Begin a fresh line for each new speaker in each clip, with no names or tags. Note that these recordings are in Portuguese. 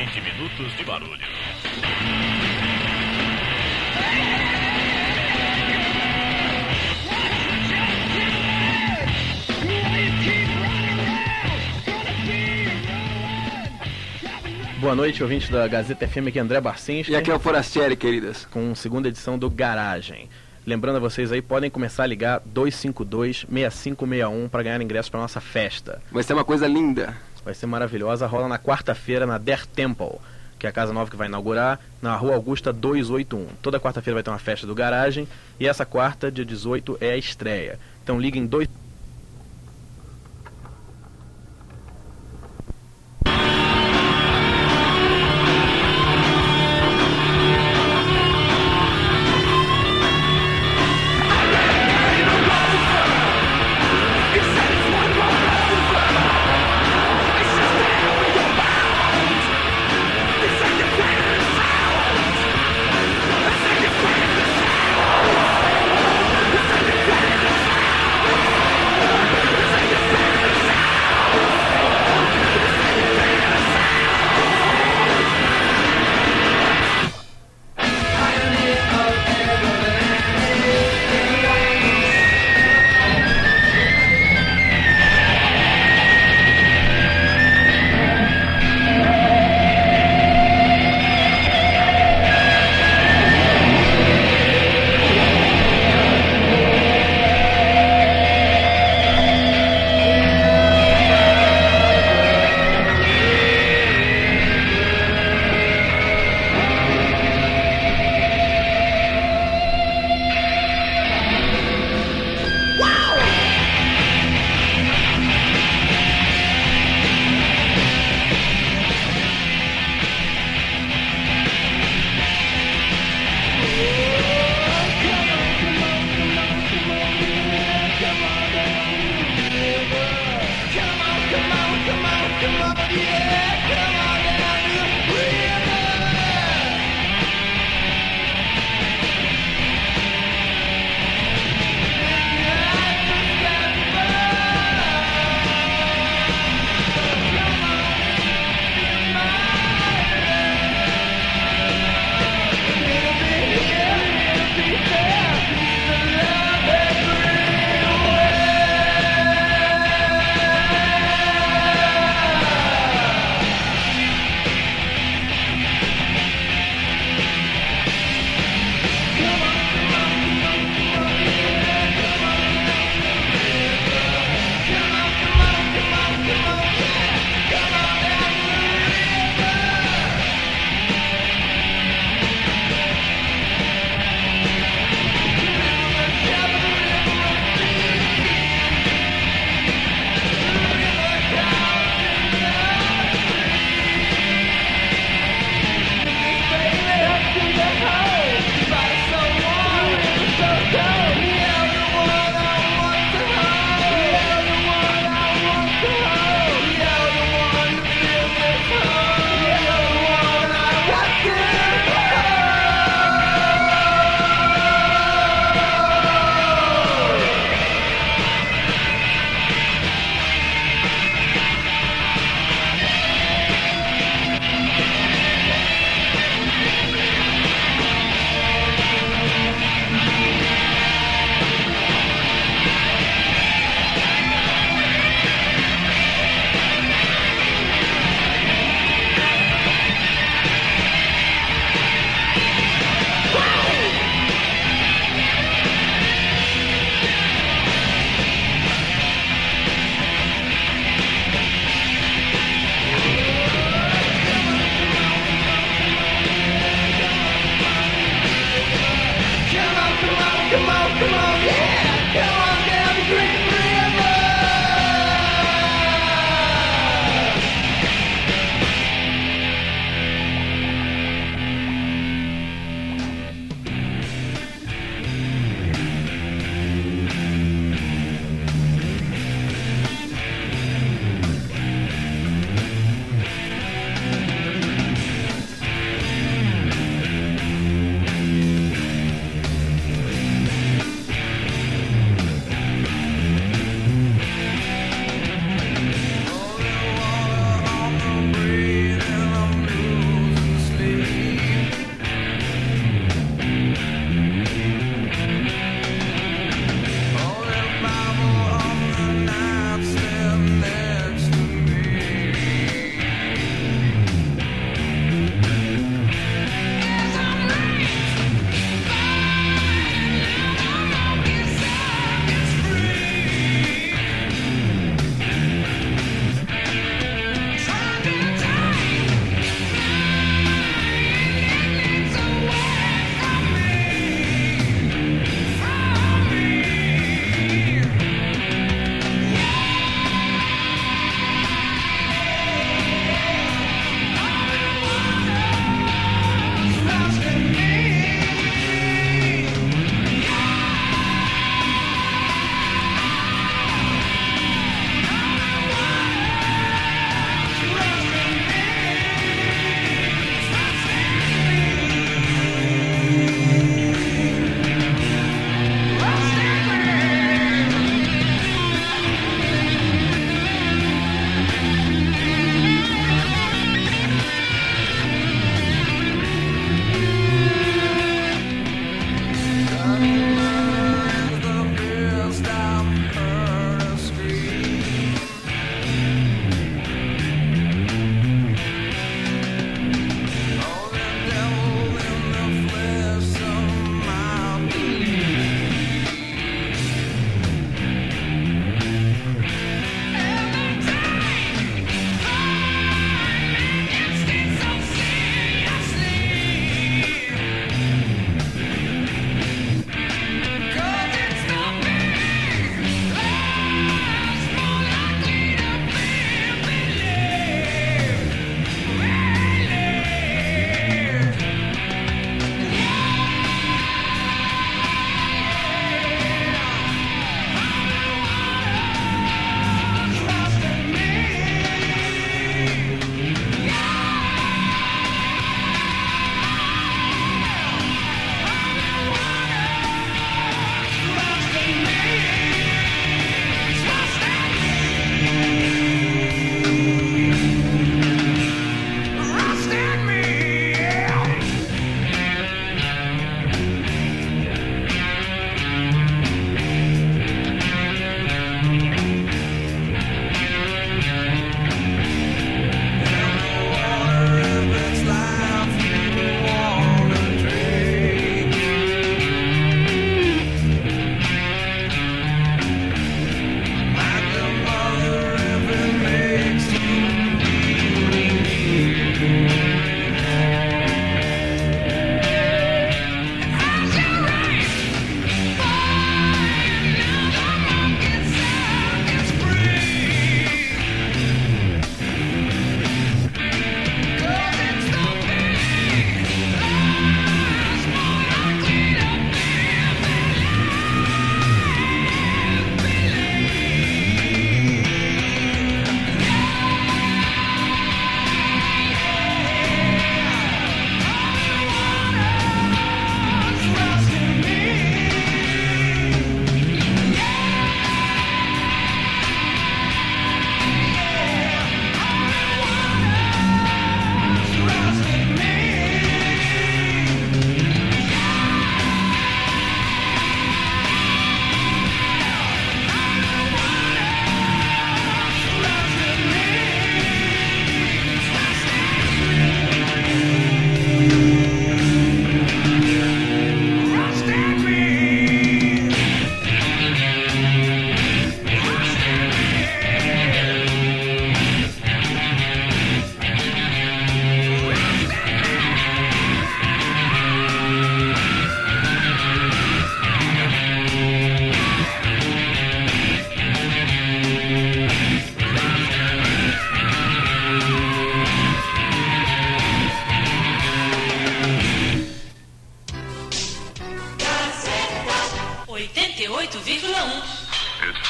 20 minutos de barulho.
Boa noite, ouvintes da Gazeta FM, aqui é André Barcinski.
E aqui é o Forastieri, queridas.
Com segunda edição do Garagem. Lembrando a vocês aí, podem começar a ligar 252-6561 para ganhar ingressos para nossa festa.
Vai ser uma coisa linda.
Vai ser maravilhosa, rola na quarta-feira na Der Temple, que é a casa nova que vai inaugurar, na Rua Augusta 281. Toda quarta-feira vai ter uma festa do Garagem, e essa quarta, dia 18, é a estreia. Então liguem 2...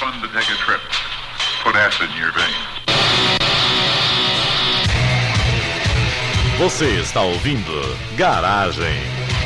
fun to take a trip. Put acid in your veins.
Você está ouvindo Garagem.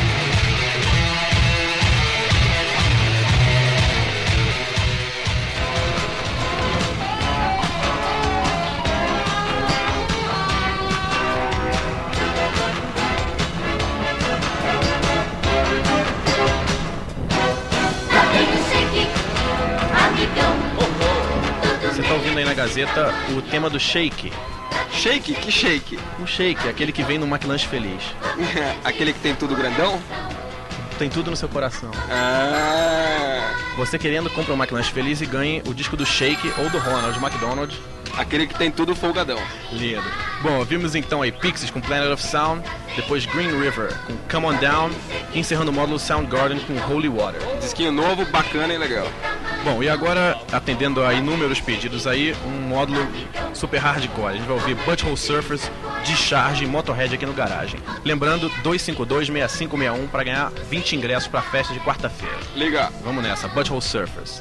Você está ouvindo aí na Gazeta o tema do Shake.
Shake? Que shake?
O Shake, aquele que vem no McLanche Feliz.
Aquele que tem tudo grandão?
Tem tudo no seu coração.
Ah,
Você querendo, compra um McLanche Feliz e ganhe o disco do Shake ou do Ronald McDonald.
aquele que tem tudo folgadão.
Lindo. Bom, vimos então aí Pixies com Planet of Sound, depois Green River com Come On Down e encerrando o módulo Soundgarden com Holy Water.
Disquinho novo, bacana e legal.
Bom, e agora, atendendo a inúmeros pedidos aí, um módulo super hardcore. A gente vai ouvir Butthole Surfers, Discharge e Motorhead aqui no Garagem. Lembrando, 252-6561 para ganhar 20 ingressos para a festa de quarta-feira.
Liga.
Vamos nessa, Butthole Surfers.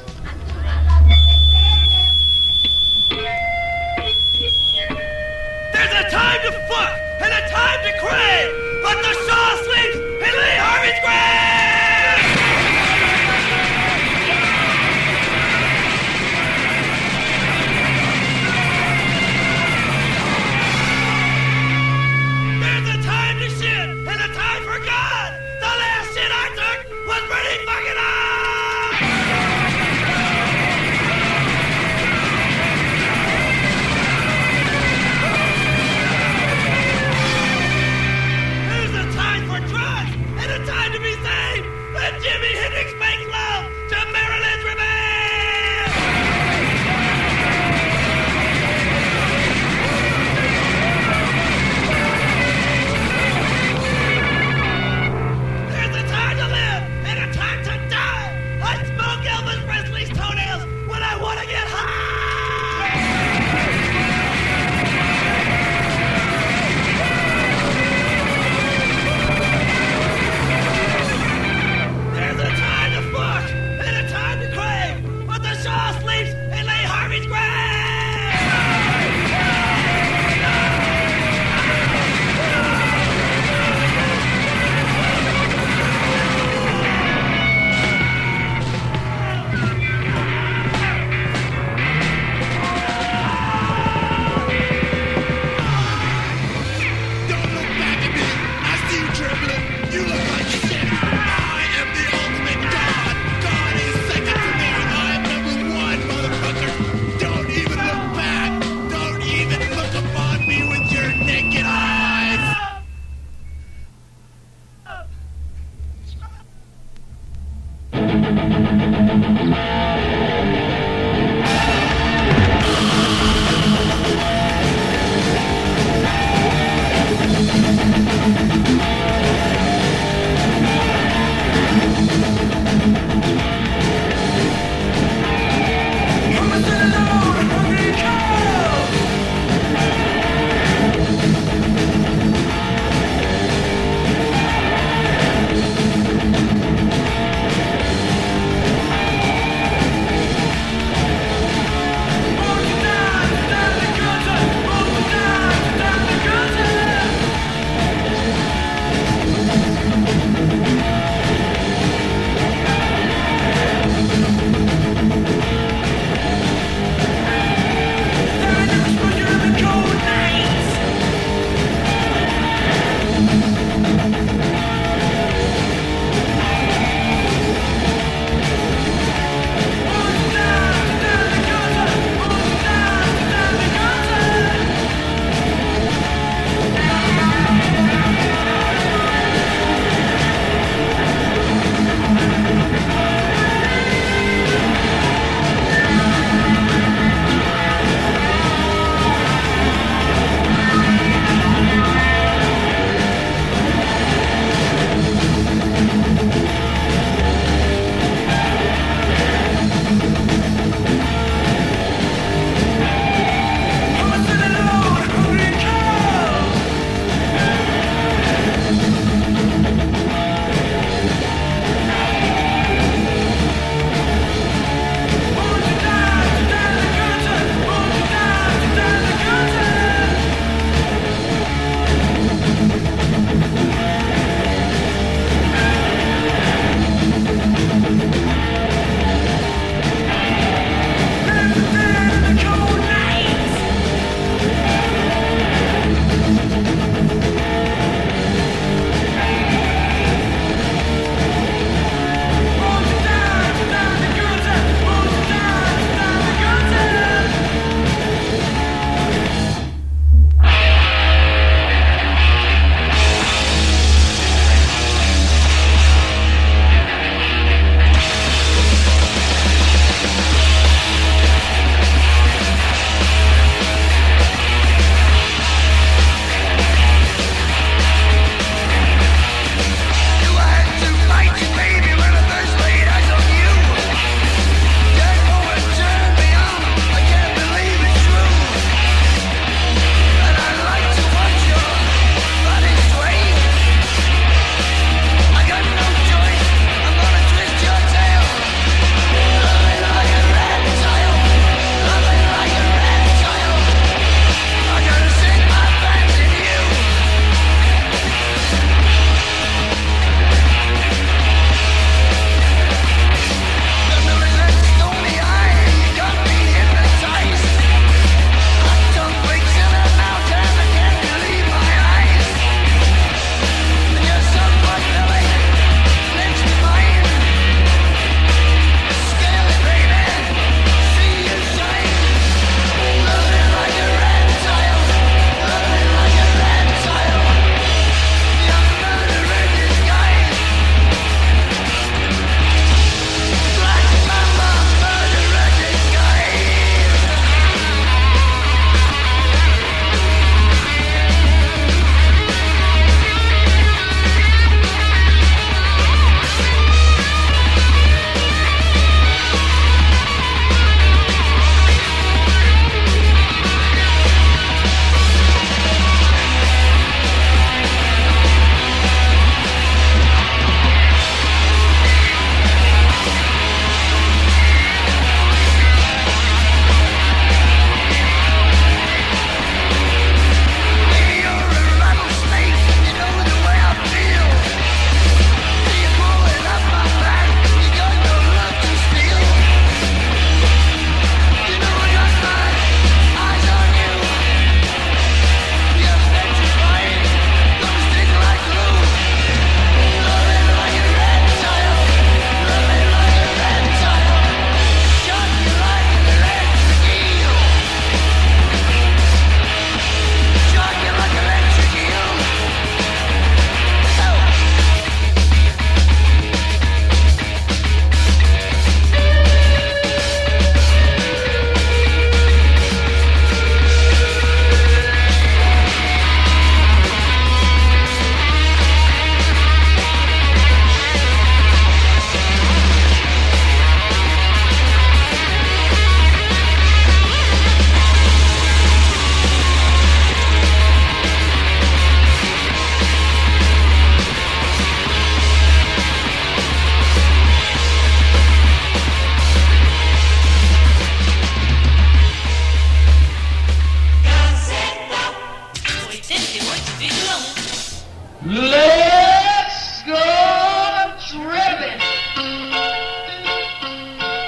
There's a time to fuck and a time to crave, but the Shaw sleeps in Lee Harvey's grave! There's a time to shit and a time for God! The last shit I took was pretty fucking hard! There's a time for trust and a time to be saved,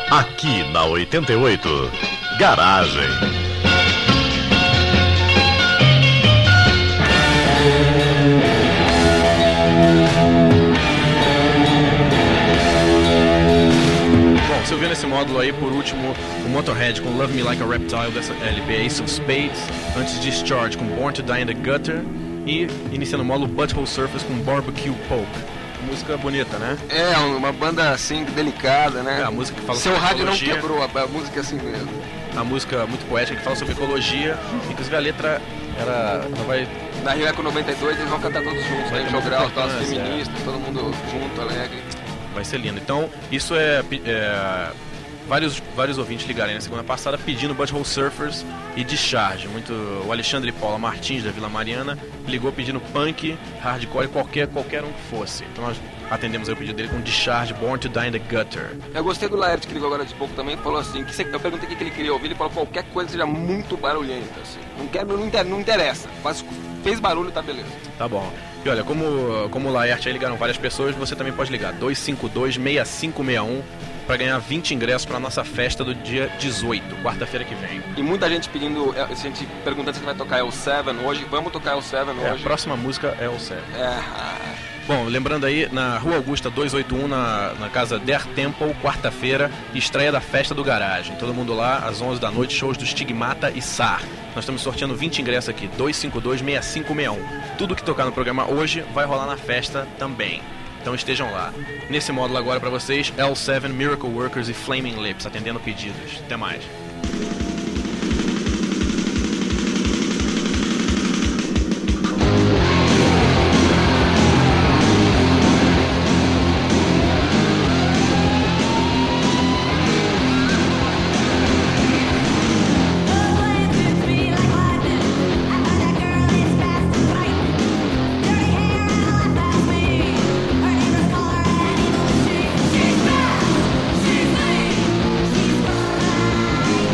Aqui na 88, Garagem.
Bom, você ouviu nesse módulo aí, por último, o Motorhead com Love Me Like a Reptile dessa LP Ace of Spades, antes Discharge com Born to Die in the Gutter e iniciando o módulo Butthole Surfers com Barbecue Pope. Música bonita, né?
É, uma banda assim, delicada, né?
É, a música que fala
Seu
sobre
rádio não
ecologia.
quebrou, a música é assim mesmo.
Uma música muito poética que fala sobre ecologia. Inclusive a letra ela vai...
Na Rio Eco 92 eles vão cantar todos juntos,
Vai
né?
ter
Jogral,
muita
todas
importância,
feministas, todo mundo junto, alegre.
Vai ser lindo. Então, isso vários ouvintes ligaram aí na semana passada pedindo Butthole Surfers e Discharge. O Alexandre Paula Martins, da Vila Mariana, ligou pedindo punk, hardcore, qualquer um que fosse. Então nós atendemos aí o pedido dele com Discharge, Born to Die in the Gutter.
Eu gostei do Laerte, que ligou agora de pouco também, falou assim, eu perguntei o que ele queria ouvir, ele falou qualquer coisa que seja muito barulhenta, assim. Não interessa, mas fez barulho, tá beleza.
Tá bom. E olha, como o Laerte aí ligaram várias pessoas, você também pode ligar 252-6561 para ganhar 20 ingressos para nossa festa do dia 18, quarta-feira que vem.
E muita gente pedindo, gente perguntando se vai tocar El7 hoje, vamos tocar El7
A
hoje.
próxima música é o Céu.
É,
Bom, lembrando aí, na Rua Augusta 281, na casa Der Temple, quarta-feira, estreia da Festa do Garagem. Todo mundo lá, às 11 da noite, shows do Stigmata e SAR. Nós estamos sorteando 20 ingressos aqui, 252-6561. Tudo que tocar no programa hoje vai rolar na festa também. Então estejam lá. Nesse módulo agora para vocês, L7, Miracle Workers e Flaming Lips, atendendo pedidos. Até mais.
She's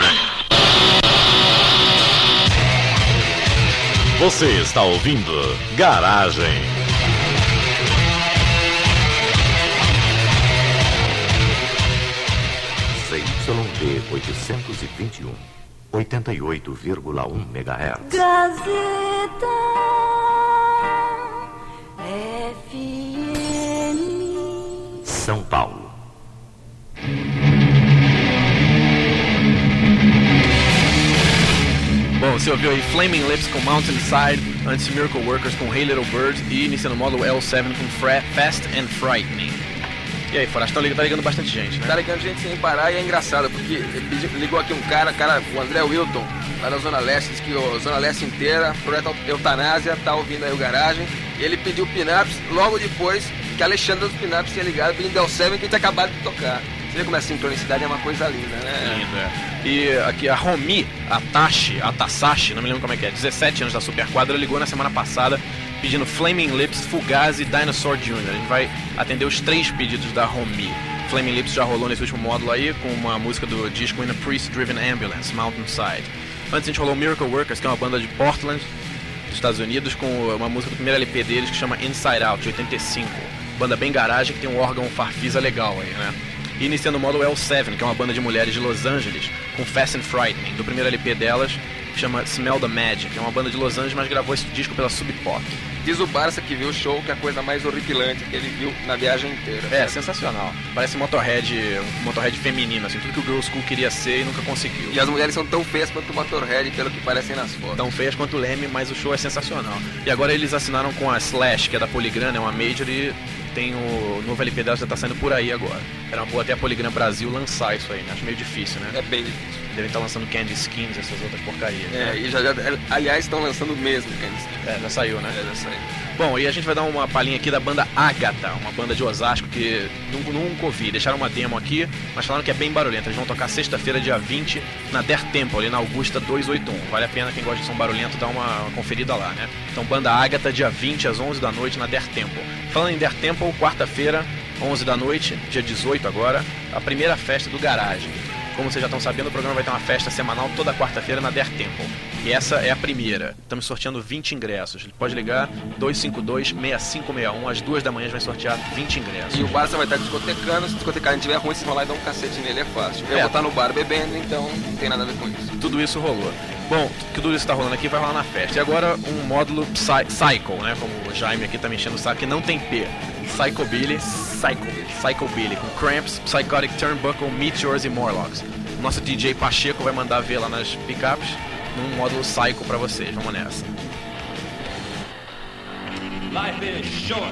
veins.
Você está ouvindo Garagem.
ZYD 821, 88,1 MHz.
Gazeta FM
São Paulo.
Bom, você ouviu aí Flaming Lips com Mountainside, antes Miracle Workers com Hey Little Bird e iniciando o módulo L7 com Fast and Frightening. E aí, Foracho, tá ligando bastante gente, né?
Tá ligando gente sem parar e é engraçado, porque ligou aqui um cara, o André Wilton, lá da Zona Leste, diz que a Zona Leste inteira, projeto Eutanásia, tá ouvindo aí o Garagem, e ele pediu Pin-Ups logo depois que a Alexandra dos Pin-Ups tinha ligado pedindo L7 que a gente acabado de tocar. Você vê como a sincronicidade é uma coisa linda, né?
Lindo, é. E aqui a Romi, a Tasashi, não me lembro como é que é, 17 anos da Superquadra, ligou na semana passada pedindo Flaming Lips, Fugazi e Dinosaur Jr. A gente vai atender os 3 pedidos da Romi. Flaming Lips já rolou nesse último módulo aí, com uma música do disco In a Priest Driven Ambulance, Mountainside. Antes a gente rolou Miracle Workers, que é uma banda de Portland, dos Estados Unidos, com uma música do primeiro LP deles que chama Inside Out, de 85. Banda bem garagem, que tem um órgão farfisa legal aí, né? E iniciando o módulo L7, que é uma banda de mulheres de Los Angeles, com Fast and Frightening, do primeiro LP delas, que chama Smell the Magic, que é uma banda de Los Angeles, mas gravou esse disco pela Sub Pop.
Diz o Barça que viu o show que é a coisa mais horripilante que ele viu na viagem inteira.
É, sensacional. Parece um Motorhead feminino, assim, tudo que o Girl School queria ser e nunca conseguiu.
E as mulheres são tão feias quanto o Motorhead, pelo que parecem nas fotos.
Tão feias quanto o Leme, mas o show é sensacional. E agora eles assinaram com a Slash, que é da Polygram, é uma major, e tem o novo LP dela, já tá saindo por aí agora. Era uma boa até a Polygram Brasil lançar isso aí, né? Acho meio difícil, né?
É bem difícil.
Devem estar lançando Candy Skins, essas outras porcarias.
É,
né?
e aliás, estão lançando mesmo Candy Skins.
É, já saiu, né?
É, já saiu.
Bom, e a gente vai dar uma palhinha aqui da banda Agatha, uma banda de Osasco que nunca ouvi. Deixaram uma demo aqui, mas falaram que é bem barulhenta. Eles vão tocar sexta-feira, dia 20, na Der Temple, ali na Augusta 281. Vale a pena, quem gosta de som barulhento, dar uma conferida lá, né? Então, banda Agatha, dia 20, às 11 da noite, na Der Temple. Falando em Der Temple, quarta-feira, 11 da noite, dia 18 agora, a primeira festa do Garagem. Como vocês já estão sabendo, o programa vai ter uma festa semanal toda quarta-feira na Der Temple. E essa é a primeira. Estamos sorteando 20 ingressos. Pode ligar 252-6561. Às 2 da manhã a gente vai sortear 20 ingressos.
E o Barça vai estar discotecando. Se o discotecar tiver ruim, vocês vão lá e dar um cacete nele, é fácil. Eu vou estar no bar bebendo, então não tem nada a ver com isso.
Tudo isso rolou. Bom, tudo isso está rolando aqui vai rolar na festa. E agora um módulo Psycho, né? Como o Jaime aqui tá me enchendo o saco, que não tem P. Psychobilly, com Cramps, Psychotic Turnbuckle, Meteors e Morlocks. O nosso DJ Pacheco vai mandar ver lá nas pickups num módulo Psycho pra vocês. Vamos nessa.
Life is short,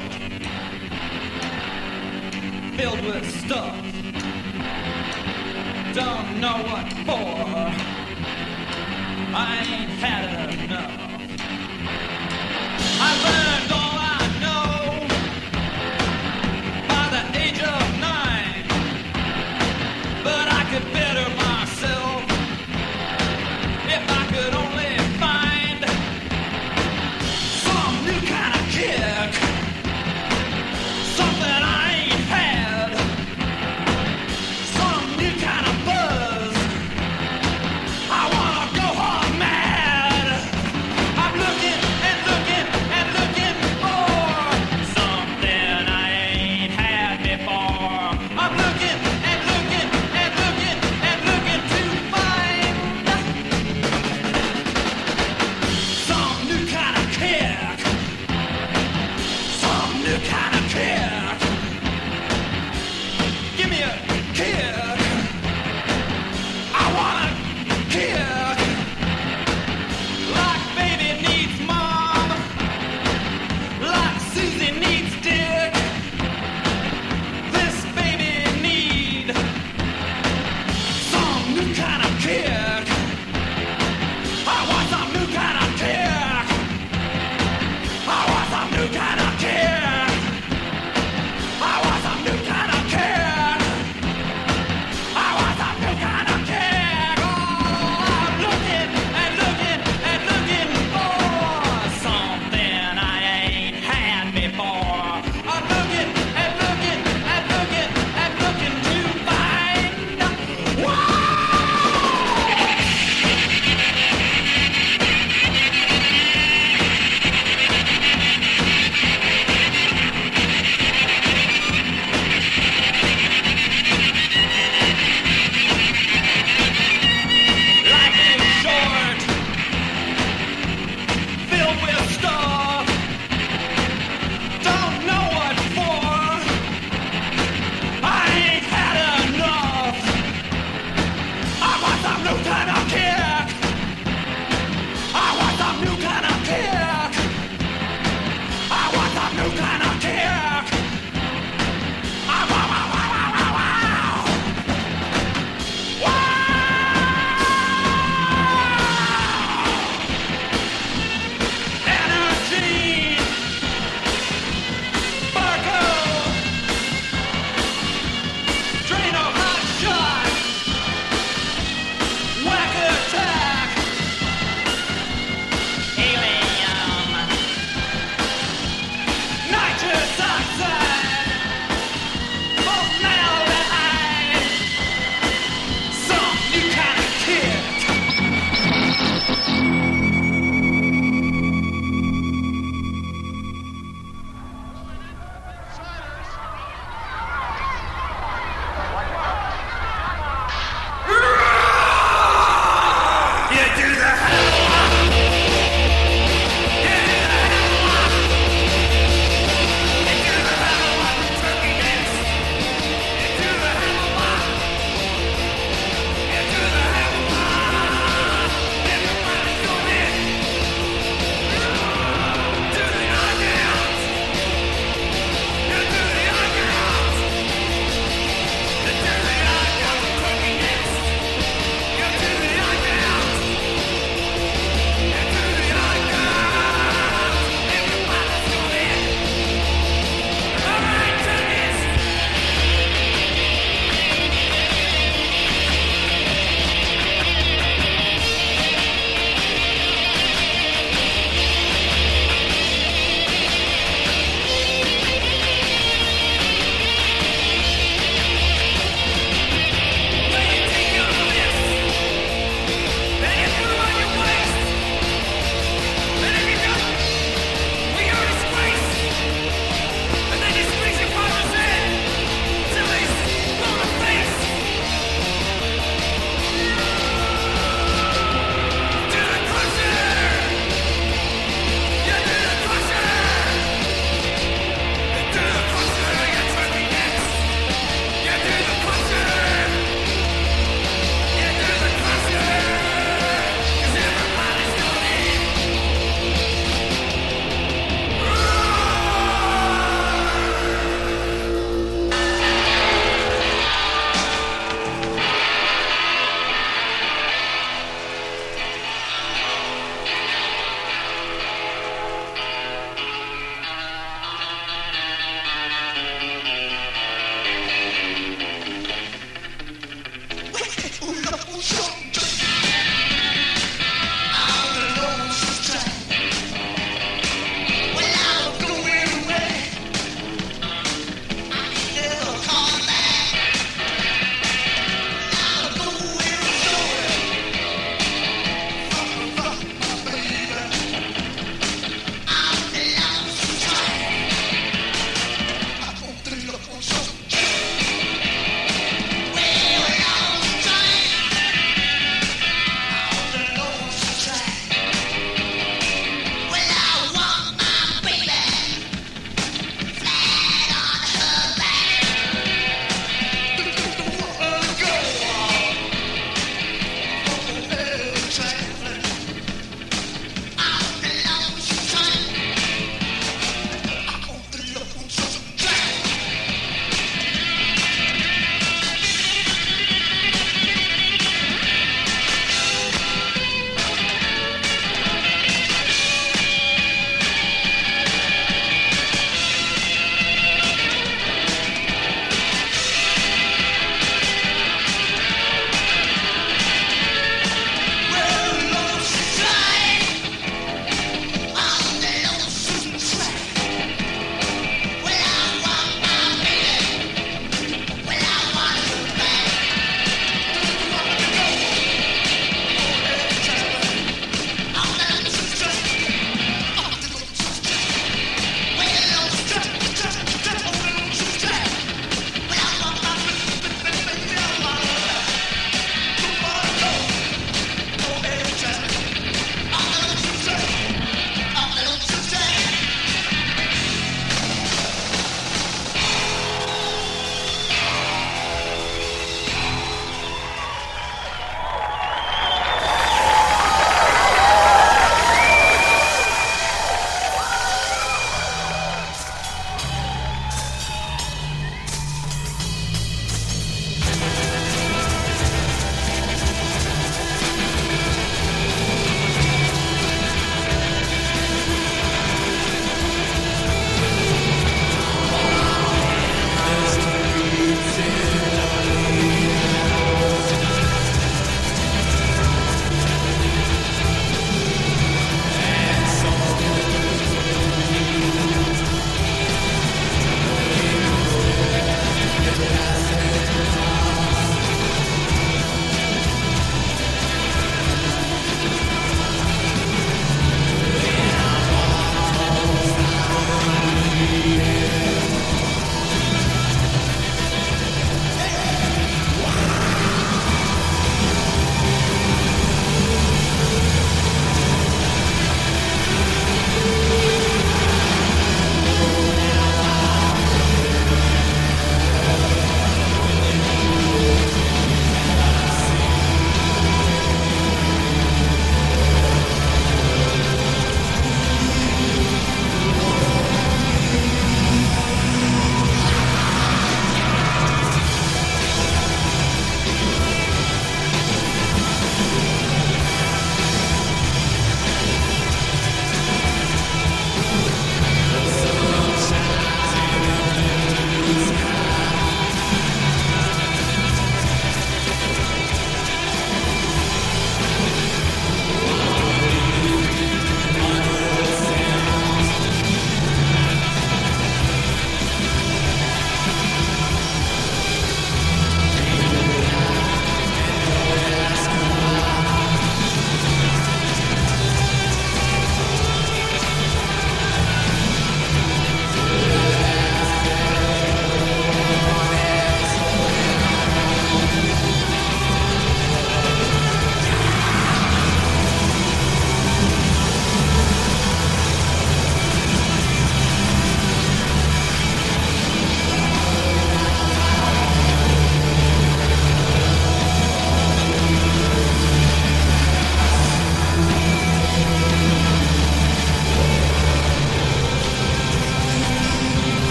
filled with stuff. Don't know what for. I ain't had enough. I learned all I know by the age of 9, but I could better myself if I could only find some new kind of kick, something I ain't had, some new kind of buzz. I wanna go hard mad.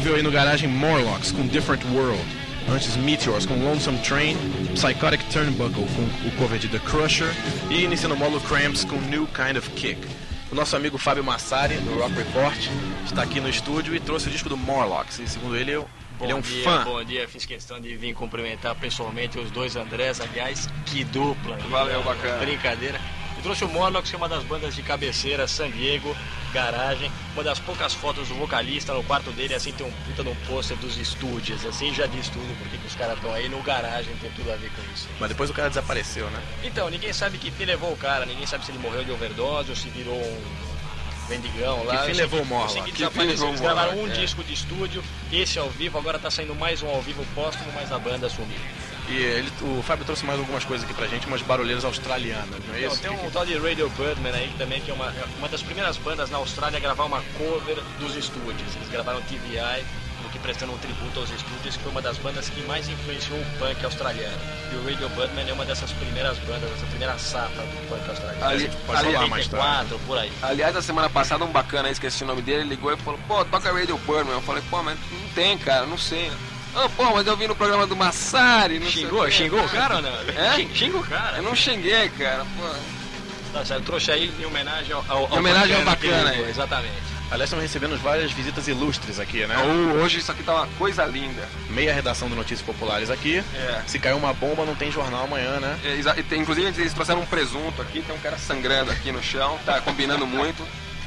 ouviu aí no Garagem Morlocks com Different World. Antes Meteors com Lonesome Train, Psychotic Turnbuckle com o cover de The Crusher e iniciando o módulo Cramps com New Kind of Kick. O nosso amigo Fábio Massari, do Rock Report, está aqui no estúdio e trouxe o disco do Morlocks. E segundo ele, ele é um fã.
Bom dia, fiz questão de vir cumprimentar pessoalmente os dois Andrés, aliás, que dupla.
Valeu, bacana.
Brincadeira. Eu trouxe o Morlocks, que é uma das bandas de cabeceira, San Diego, Garagem. Uma das poucas fotos do vocalista no quarto dele, assim, tem um puta de um pôster dos estúdios, assim, já diz tudo porque que os caras estão aí no Garagem, tem tudo a ver com isso.
Mas depois o cara desapareceu, né?
Então, ninguém sabe que fim levou o cara, ninguém sabe se ele morreu de overdose ou se virou um mendigão lá.
Que fim levou o Morlock?
Que desapareceu. Eles gravaram um disco de estúdio, esse ao vivo, agora tá saindo mais um ao vivo póstumo, mas a banda sumiu.
E o Fábio trouxe mais algumas coisas aqui pra gente, umas barulheiras australianas, não é isso?
Tem um tal de Radio Birdman aí também, que é uma das primeiras bandas na Austrália a gravar uma cover dos estúdios. Eles gravaram TVI, que prestando um tributo aos estúdios, que foi uma das bandas que mais influenciou o punk australiano. E o Radio Birdman é uma dessas primeiras bandas, essa primeira safra do punk australiano.
Pode falar mais tarde.
Por aí.
Aliás, na semana passada, um bacana aí, esqueci o nome dele, ligou e falou, pô, toca Radio Birdman. Eu falei, pô, mas não tem, cara, não sei. Ah, pô, mas eu vi no programa do Massari, não sei.
Xingou o cara ou não?
É?
Xinga o cara.
Eu não xinguei, cara, pô.
Tá certo, trouxe aí em homenagem ao
em homenagem ao bacana aí.
Exatamente.
Aliás, estamos recebendo várias visitas ilustres aqui, né?
Hoje isso aqui tá uma coisa linda.
Meia redação do Notícias Populares aqui.
É.
Se cair uma bomba, não tem jornal amanhã, né?
Inclusive, eles trouxeram um presunto aqui, tem um cara sangrando aqui no chão, tá combinando muito.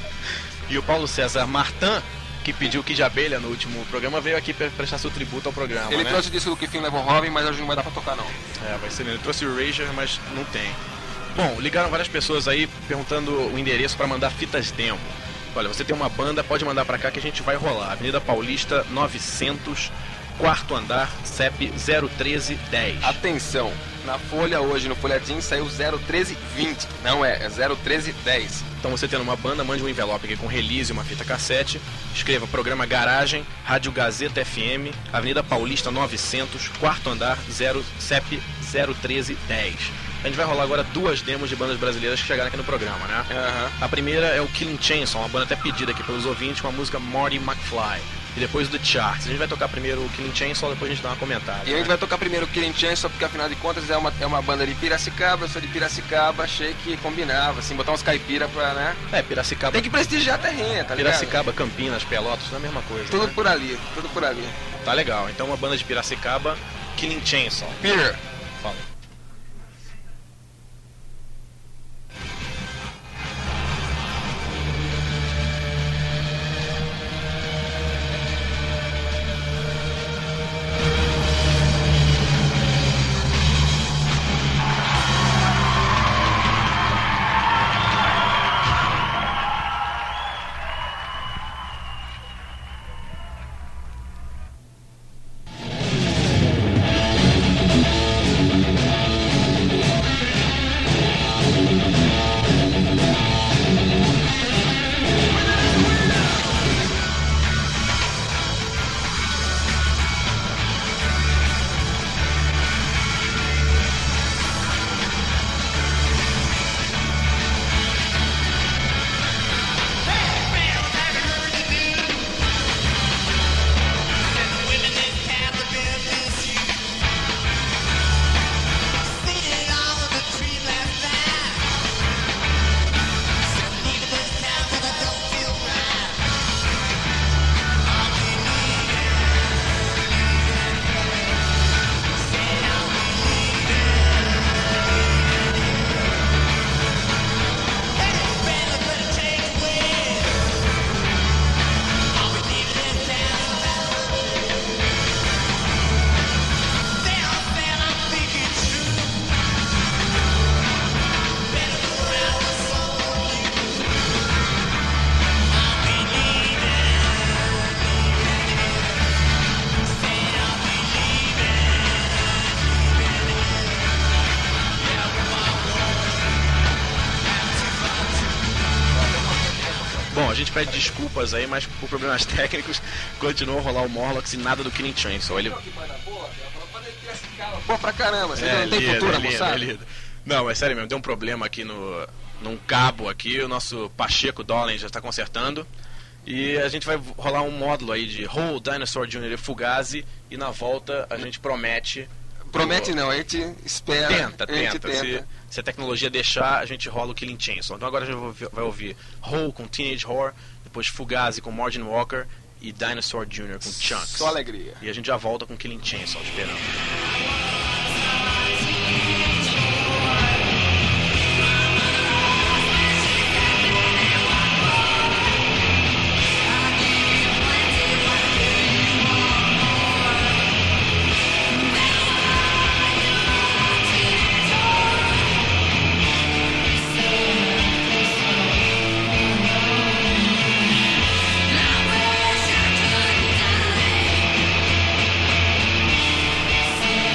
E o Paulo César Martin, que pediu Kid Abelha no último programa, veio aqui prestar seu tributo ao programa,
Ele
né?
trouxe o disco do Que Fim Levou Robin, mas hoje não vai dar pra tocar, não.
É, vai ser. Ele trouxe o Erasure, mas não tem. Bom, ligaram várias pessoas aí perguntando o endereço para mandar fitas demo. Olha, você tem uma banda, pode mandar para cá que a gente vai rolar. Avenida Paulista 900, quarto andar, CEP 01310.
Atenção, na Folha hoje, no folhetim, saiu 01320. Não é 01310.
Então você tendo uma banda, mande um envelope aqui com release e uma fita cassete. Escreva programa Garagem, Rádio Gazeta FM, Avenida Paulista 900, quarto andar, CEP 01310. A gente vai rolar agora duas demos de bandas brasileiras que chegaram aqui no programa, né?
Uhum.
A primeira é o Killing Chainsaw, uma banda até pedida aqui pelos ouvintes, com a música Marty McFly. E depois The Charts. A gente vai tocar primeiro o Killing Chainsaw, depois a gente dá uma comentada.
E a gente vai tocar primeiro o Killing Chainsaw, porque afinal de contas é uma banda de Piracicaba. Eu sou de Piracicaba, achei que combinava, assim, botar uns caipira pra, né?
É, Piracicaba.
Tem que prestigiar a terrinha, tá ligado?
Piracicaba, Campinas, Pelotas, não é a mesma coisa.
Tudo
né?
por ali, tudo por ali.
Tá legal. Então uma banda de Piracicaba, Killing Chainsaw.
Peter.
Fala. Bom, a gente pede desculpas aí, mas por problemas técnicos continuou a rolar o Morlocks e nada do Killing Chainsaw. Ele...
Pô, pra caramba, você não tem futuro, moçada?
Não, é sério mesmo, deu um problema aqui num cabo aqui, o nosso Pacheco Dolan já está consertando. E a gente vai rolar um módulo aí de Hole, Dinosaur Jr. e Fugazi, e na volta a gente promete...
Promete não, a gente espera.
Tenta.
A gente tenta.
Se a tecnologia deixar, a gente rola o Killing Chainsaw. Então agora a gente vai ouvir Hole com Teenage Horror, depois Fugazi com Morgan Walker e Dinosaur Jr. com Chunks.
Só alegria.
E a gente já volta com Killing Chainsaw, esperando.
I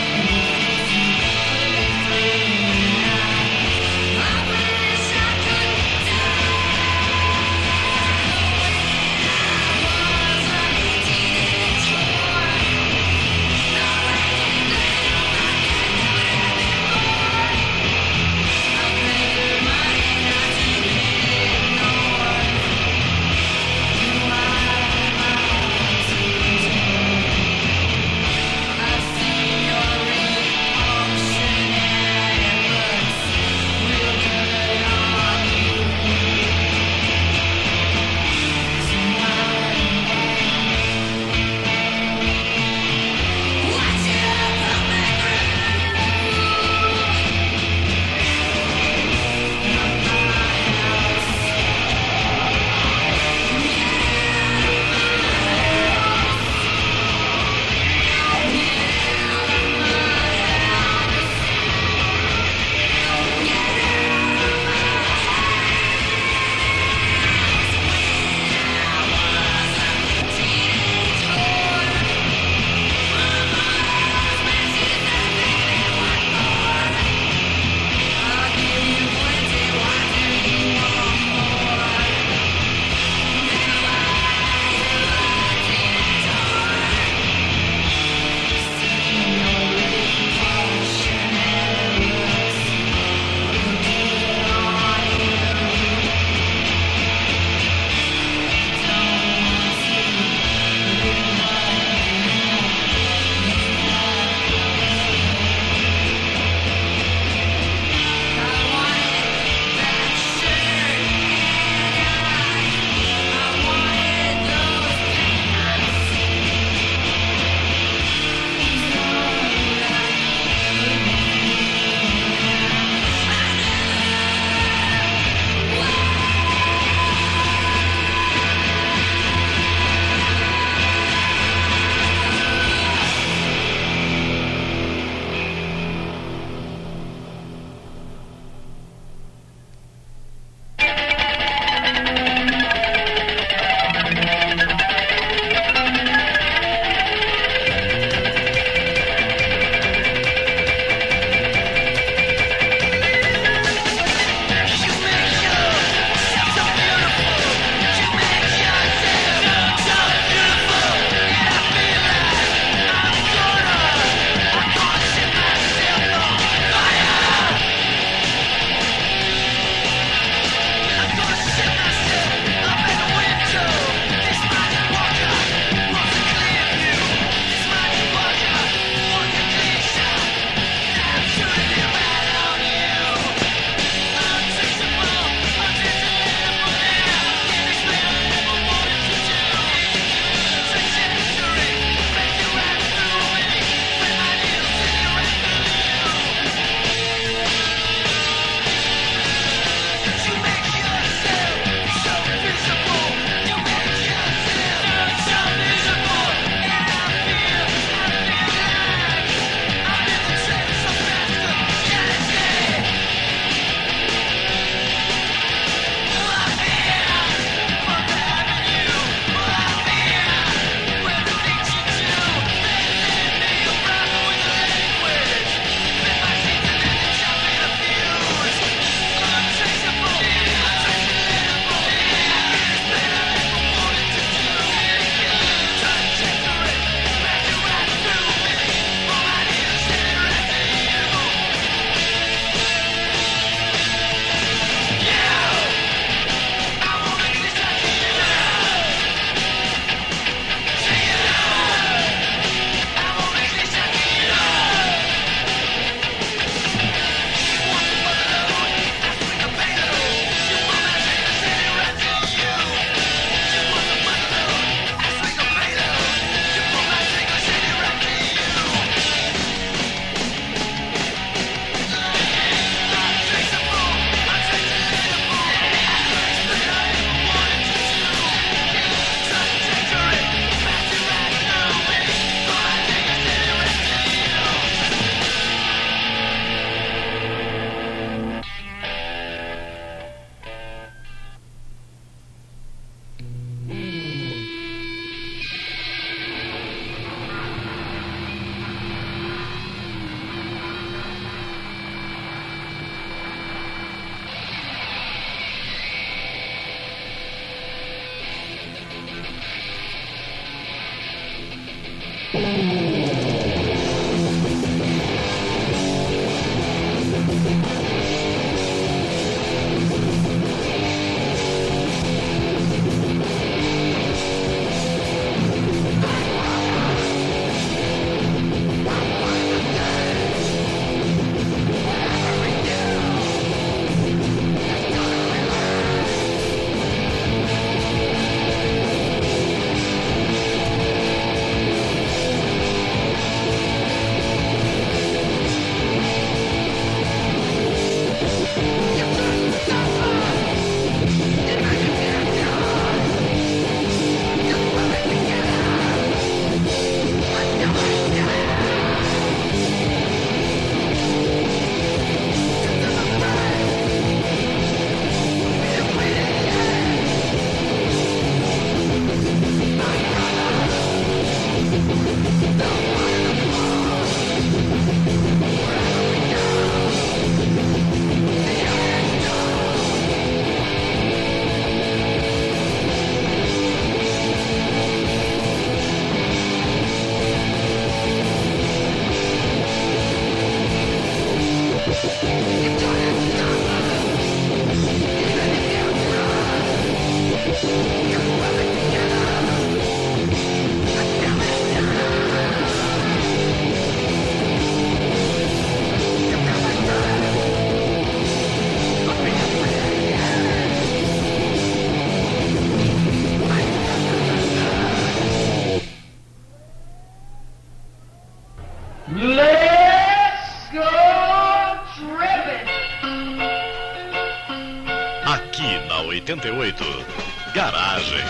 88. Garagem.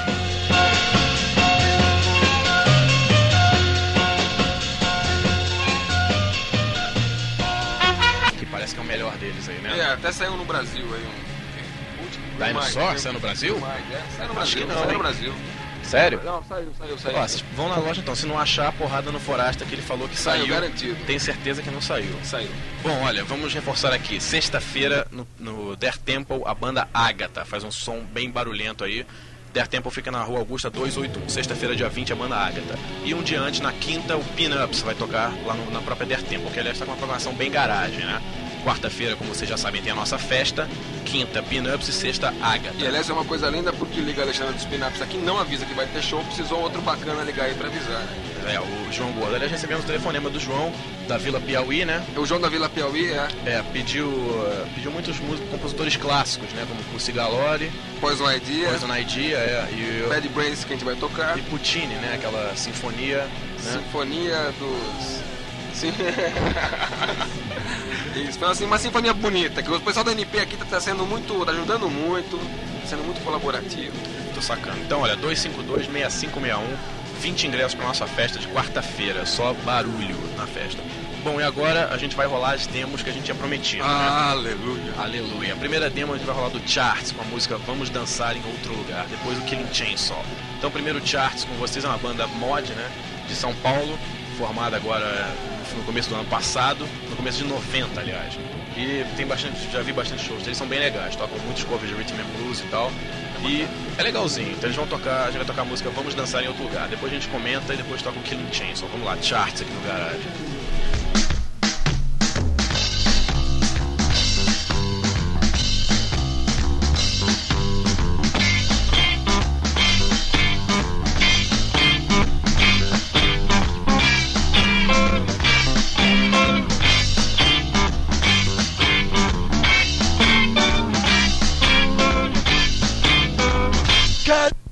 Que parece que é o melhor deles aí, né?
É, até saiu no Brasil aí
Dinosaur saiu no Brasil?
Saiu no
Acho que
Brasil,
não,
saiu
hein?
no Brasil.
Sério?
Não, saiu.
Ó, vocês vão na loja então, se não achar, porrada no Forasta que ele falou que
Saiu,
saiu.
garantido.
Tenho certeza que não saiu.
Saiu.
Bom, olha, vamos reforçar aqui. Sexta-feira, no Der Temple, a banda Ágata faz um som bem barulhento aí. Der Temple fica na Rua Augusta 281. Sexta-feira, dia 20, a banda Ágata. E um dia antes, na quinta, o Pin-Ups vai tocar lá na própria Der Temple, que aliás está com uma programação bem garagem, né? Quarta-feira, como vocês já sabem, tem a nossa festa. Quinta, Pin-Ups e sexta, Ágata.
E aliás é uma coisa linda porque liga Alexandre dos Pinaps aqui, não avisa que vai ter show, precisou outro bacana ligar aí pra avisar, né?
É, o João Gordo. Aliás, recebemos o telefonema do João, da Vila Piauí, né?
O João da Vila Piauí,
Pediu muitos compositores clássicos, né? Como Pussy Galore,
Poison Idea,
Poison Idea, e
Bad Brains que a gente vai tocar,
e Puccini, né? Aquela sinfonia, né?
Sinfonia dos... Isso, foi assim, uma sinfonia bonita, que o pessoal da NP aqui tá sendo muito, tá ajudando muito, sendo muito colaborativo.
Tô sacando. Então, olha, 252-6561, 20 ingressos pra nossa festa de quarta-feira, só barulho na festa. Bom, e agora a gente vai rolar as demos que a gente tinha prometido, né?
Aleluia.
Aleluia. A primeira demo a gente vai rolar do Charts, com a música Vamos Dançar em Outro Lugar, depois o Killing Chainsaw. Então, primeiro Charts com vocês é uma banda mod, né, de São Paulo, formada agora no começo do ano passado, no começo de 90, aliás. E tem já vi bastante shows, eles são bem legais, tocam muitos covers de rhythm and blues e tal. E é legalzinho, então eles vão tocar, a gente vai tocar a música Vamos Dançar em Outro Lugar. Depois a gente comenta e depois toca o Killing Chainsaw. Vamos lá, Charts aqui no Garagem.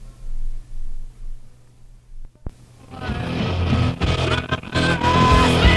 Sweet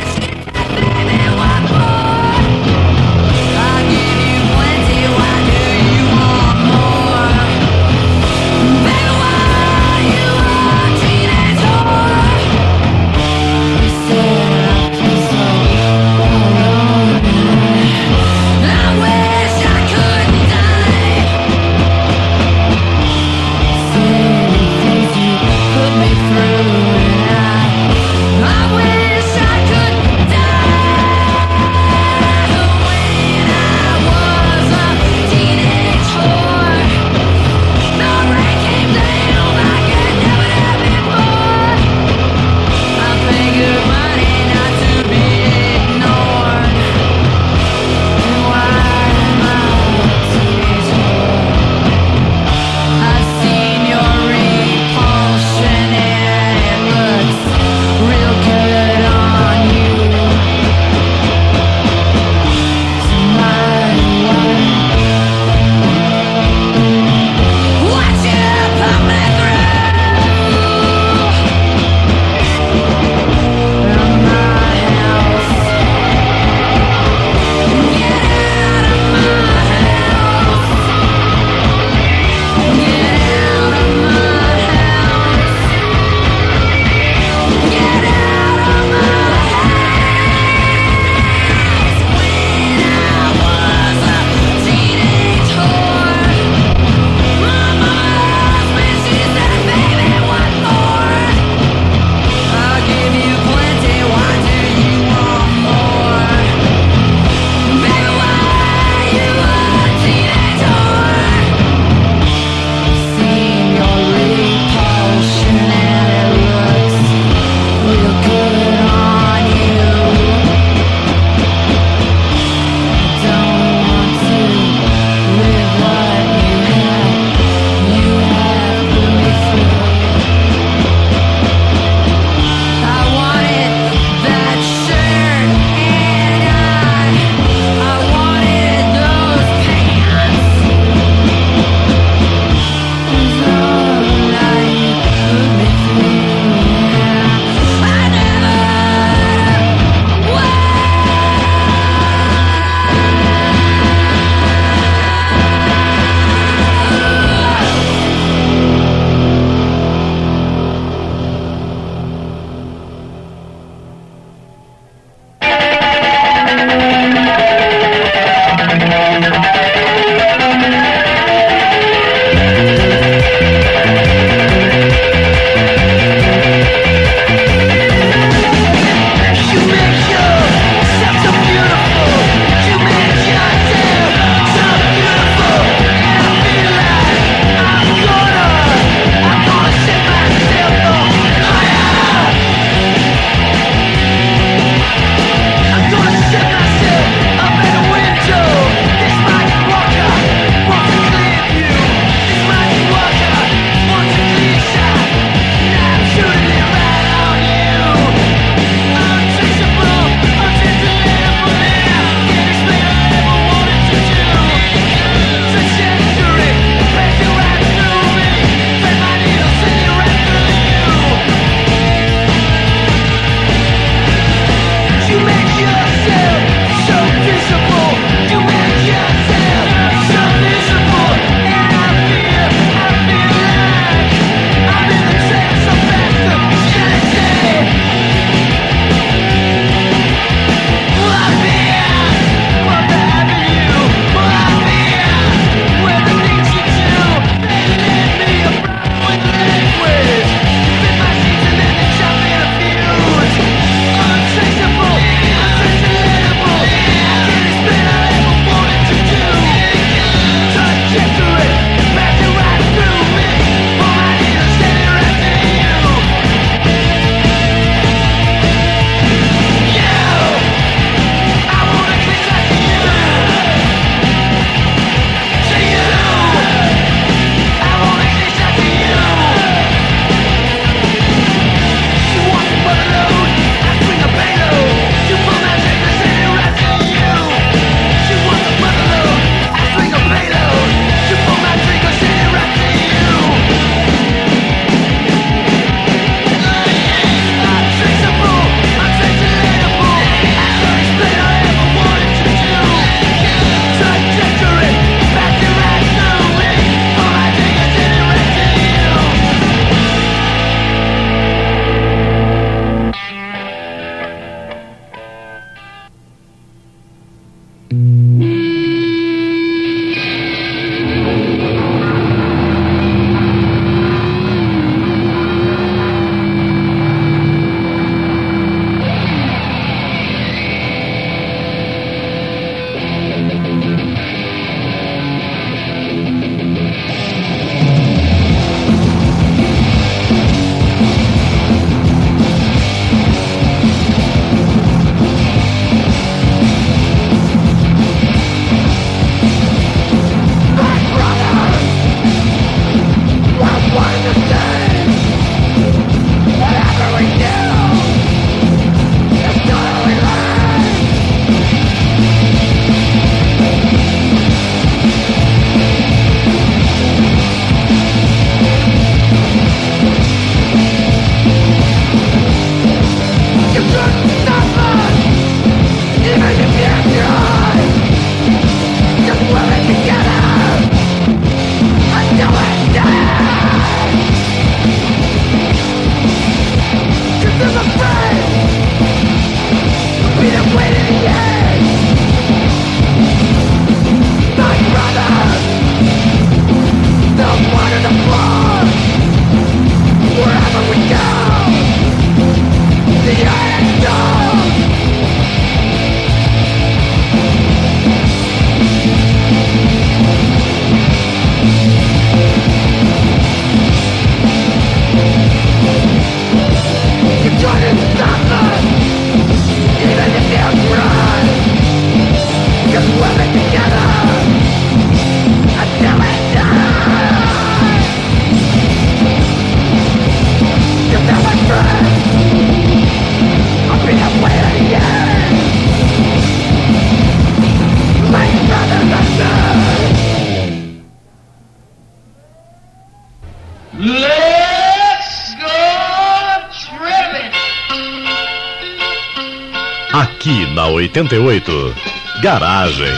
88. Garagem.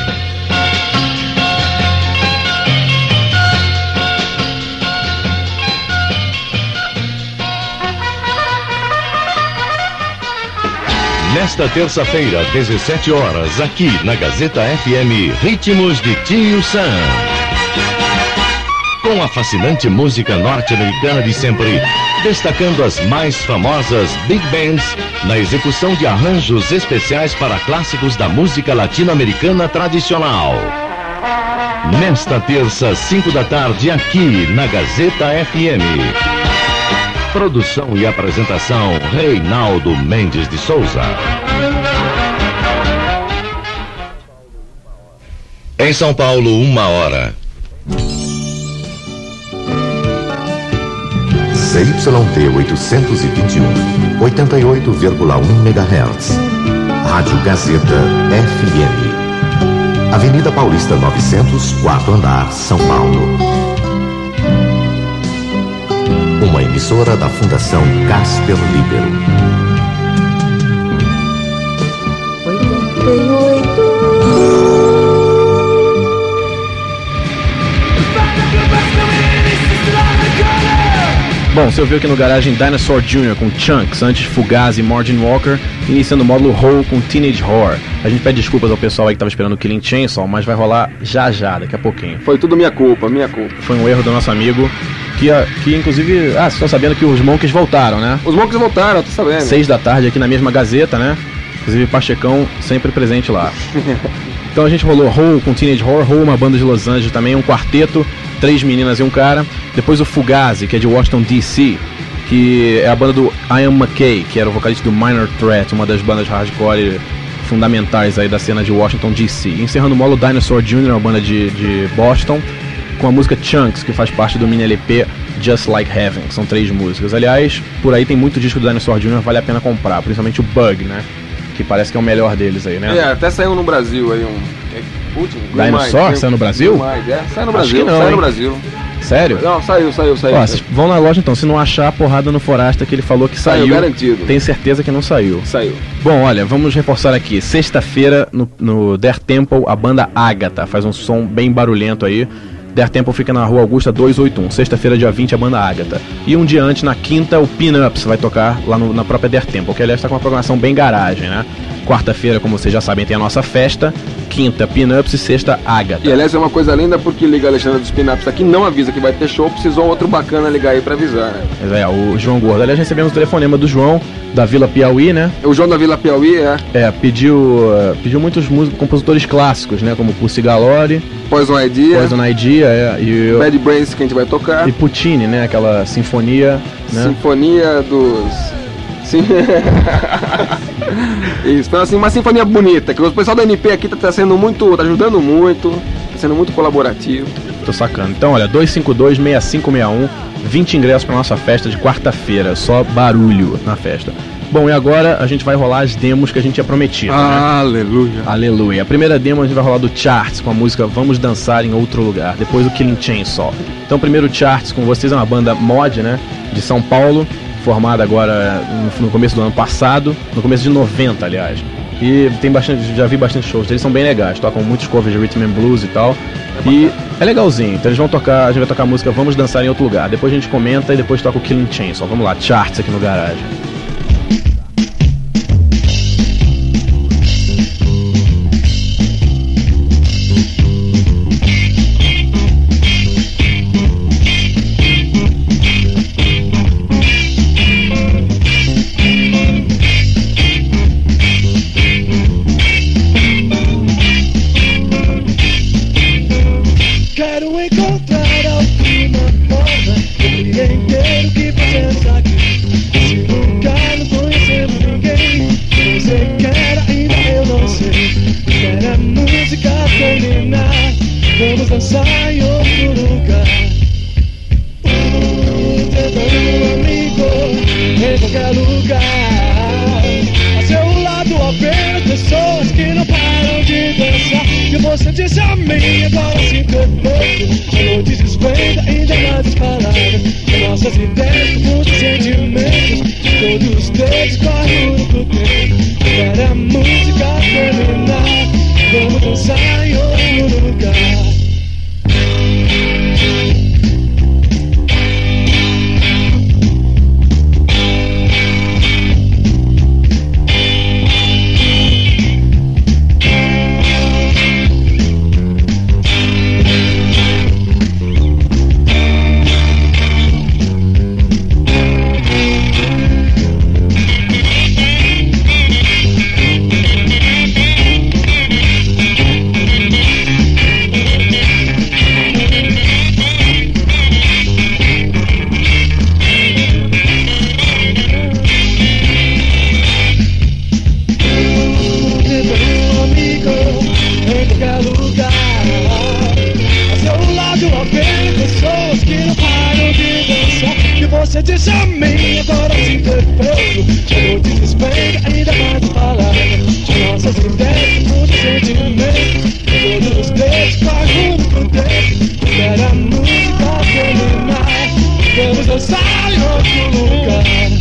Nesta terça-feira, 17 horas, aqui na Gazeta FM, Ritmos de Tio Sam. Com a fascinante música norte-americana de sempre, destacando as mais famosas big bands na execução de arranjos especiais para clássicos da música latino-americana tradicional. Nesta terça, 5 da tarde, aqui na Gazeta FM. Produção e apresentação, Reinaldo Mendes de Souza. Em São Paulo, 1h.
CYT 821, 88,1 MHz. Rádio Gazeta FM. Avenida Paulista 900, 4º andar, São Paulo. Uma emissora da Fundação Casper Libero.
88.
Bom, você ouviu aqui no Garagem Dinosaur Jr. com Chunks, antes Fugazi e Margin Walker, iniciando o módulo Hole com Teenage Horror. A gente pede desculpas ao pessoal aí que tava esperando o Killing Chainsaw, mas vai rolar já, daqui a pouquinho.
Foi tudo minha culpa.
Foi um erro do nosso amigo, que inclusive... vocês estão sabendo que os Monkeys voltaram, né?
Os Monkeys voltaram, tô sabendo.
6 da tarde aqui na mesma Gazeta, né? Inclusive Pachecão sempre presente lá. Então a gente rolou Hole com Teenage Horror, Hole, uma banda de Los Angeles também, um quarteto, 3 meninas e um cara. Depois o Fugazi, que é de Washington, D.C., que é a banda do Ian MacKaye, que era o vocalista do Minor Threat, uma das bandas hardcore fundamentais aí da cena de Washington, D.C. Encerrando o módulo Dinosaur Jr., uma banda de Boston, com a música Chunks, que faz parte do mini LP Just Like Heaven, que são 3 músicas. Aliás, por aí tem muito disco do Dinosaur Jr., vale a pena comprar, principalmente o Bug, né? Que parece que é o melhor deles aí, né?
Até saiu no Brasil aí último.
Dinosaur? Saiu no Brasil?
Saiu no Brasil,
não,
saiu no Brasil.
Sério?
Não, saiu.
Ó, vocês vão na loja então, se não achar a porrada no Forasta que ele falou que saiu,
garantido.
Tenho certeza que não saiu.
Saiu.
Bom, olha, vamos reforçar aqui. Sexta-feira, no Der Temple, a banda Agatha faz um som bem barulhento aí. Der Temple fica na Rua Augusta 281. Sexta-feira, dia 20, a banda Agatha. E um dia antes, na quinta, o Pin-Ups vai tocar lá na própria Der Temple, que aliás está com uma programação bem garagem, né? Quarta-feira, como vocês já sabem, tem a nossa festa. Quinta, Pin-Ups, e sexta, Agatha.
E aliás é uma coisa linda porque liga a Alexandre dos Pin-Ups aqui, não avisa que vai ter show, precisou outro bacana ligar aí pra avisar, né?
Mas o João Gordo. Aliás, recebemos o telefonema do João, da Vila Piauí, né?
O João da Vila Piauí,
pediu muitos compositores clássicos, né? Como Pussy Galore,
Poison Idea,
e
Bad Brains, que a gente vai tocar.
E Puccini, né? Aquela sinfonia, né?
Sinfonia dos... Isso, então assim, uma sinfonia bonita, que o pessoal da NP aqui tá ajudando muito, tá sendo muito colaborativo.
Tô sacando. Então, olha, 252-6561, 20 ingressos pra nossa festa de quarta-feira, só barulho na festa. Bom, e agora a gente vai rolar as demos que a gente tinha prometido, né?
Aleluia.
Aleluia. A primeira demo a gente vai rolar do Charts, com a música Vamos Dançar em Outro Lugar, depois o Killing Chainsaw. Então, primeiro Charts com vocês, é uma banda mod, né, de São Paulo, formada agora no começo do ano passado, no começo de 90, aliás. E tem já vi bastante shows, eles são bem legais, tocam muitos covers de Rhythm and Blues e tal. E é legalzinho, então eles vão tocar, a gente vai tocar a música Vamos Dançar em Outro Lugar. Depois a gente comenta e depois toca o Killing Chainsaw. Vamos lá, Charts aqui no Garagem.
Você disse a mim, agora se tornou. A noite desvenda ainda mais as palavras. Nossas ideias, muitos sentimentos. Todos os dedos correm no tempo.
a música terminar, vamos dançar em outro lugar. Você diz a mim, agora sem ter feito, chegou o desespero, ainda mais falar de nossas ideias, muitos sentimentos, todos os dedos, pagando por dentro. Quero a música terminar, vamos dançar em outro lugar.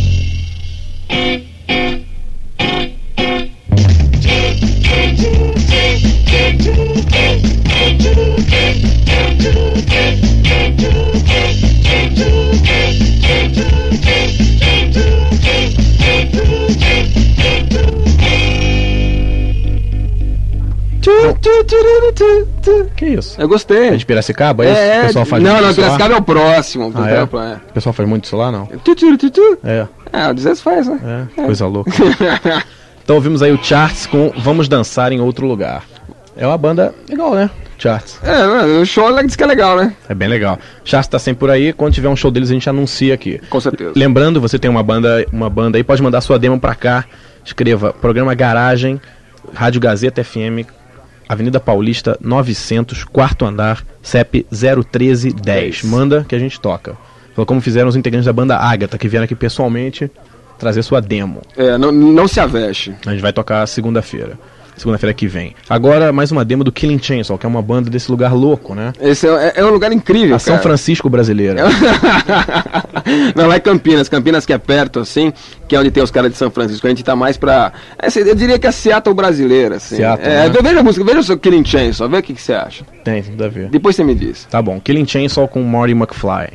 Que isso?
Eu gostei.
É de Piracicaba? É isso? O pessoal faz
não,
muito
não,
isso lá?
Piracicaba é o próximo.
Ah, é? O pessoal faz muito isso lá, não? É.
Às vezes faz, né?
Coisa louca. Então ouvimos aí o Charts com Vamos Dançar em Outro Lugar. É uma banda legal, né? Charts.
O show diz que é legal, né?
É bem legal. Charts tá sempre por aí. Quando tiver um show deles a gente anuncia aqui.
Com certeza.
Lembrando, você tem uma banda aí, pode mandar sua demo pra cá. Escreva Programa Garagem, Rádio Gazeta FM, Avenida Paulista 900, quarto andar, CEP 01310. Manda que a gente toca. Foi como fizeram os integrantes da banda Ágata, que vieram aqui pessoalmente trazer sua demo.
Não se aveste.
A gente vai tocar segunda-feira que vem. Agora, mais uma demo do Killing Chainsaw, que é uma banda desse lugar louco, né?
Esse é um lugar incrível,
São Francisco brasileira.
Não, lá é Campinas que é perto, assim, que é onde tem os caras de São Francisco. A gente tá mais pra... eu diria que é Seattle brasileira, assim.
Seattle, né?
Veja a música, veja o seu Killing Chainsaw, vê o que você acha.
Tem, tudo a ver.
Depois você me diz.
Tá bom, Killing Chainsaw com Marty McFly.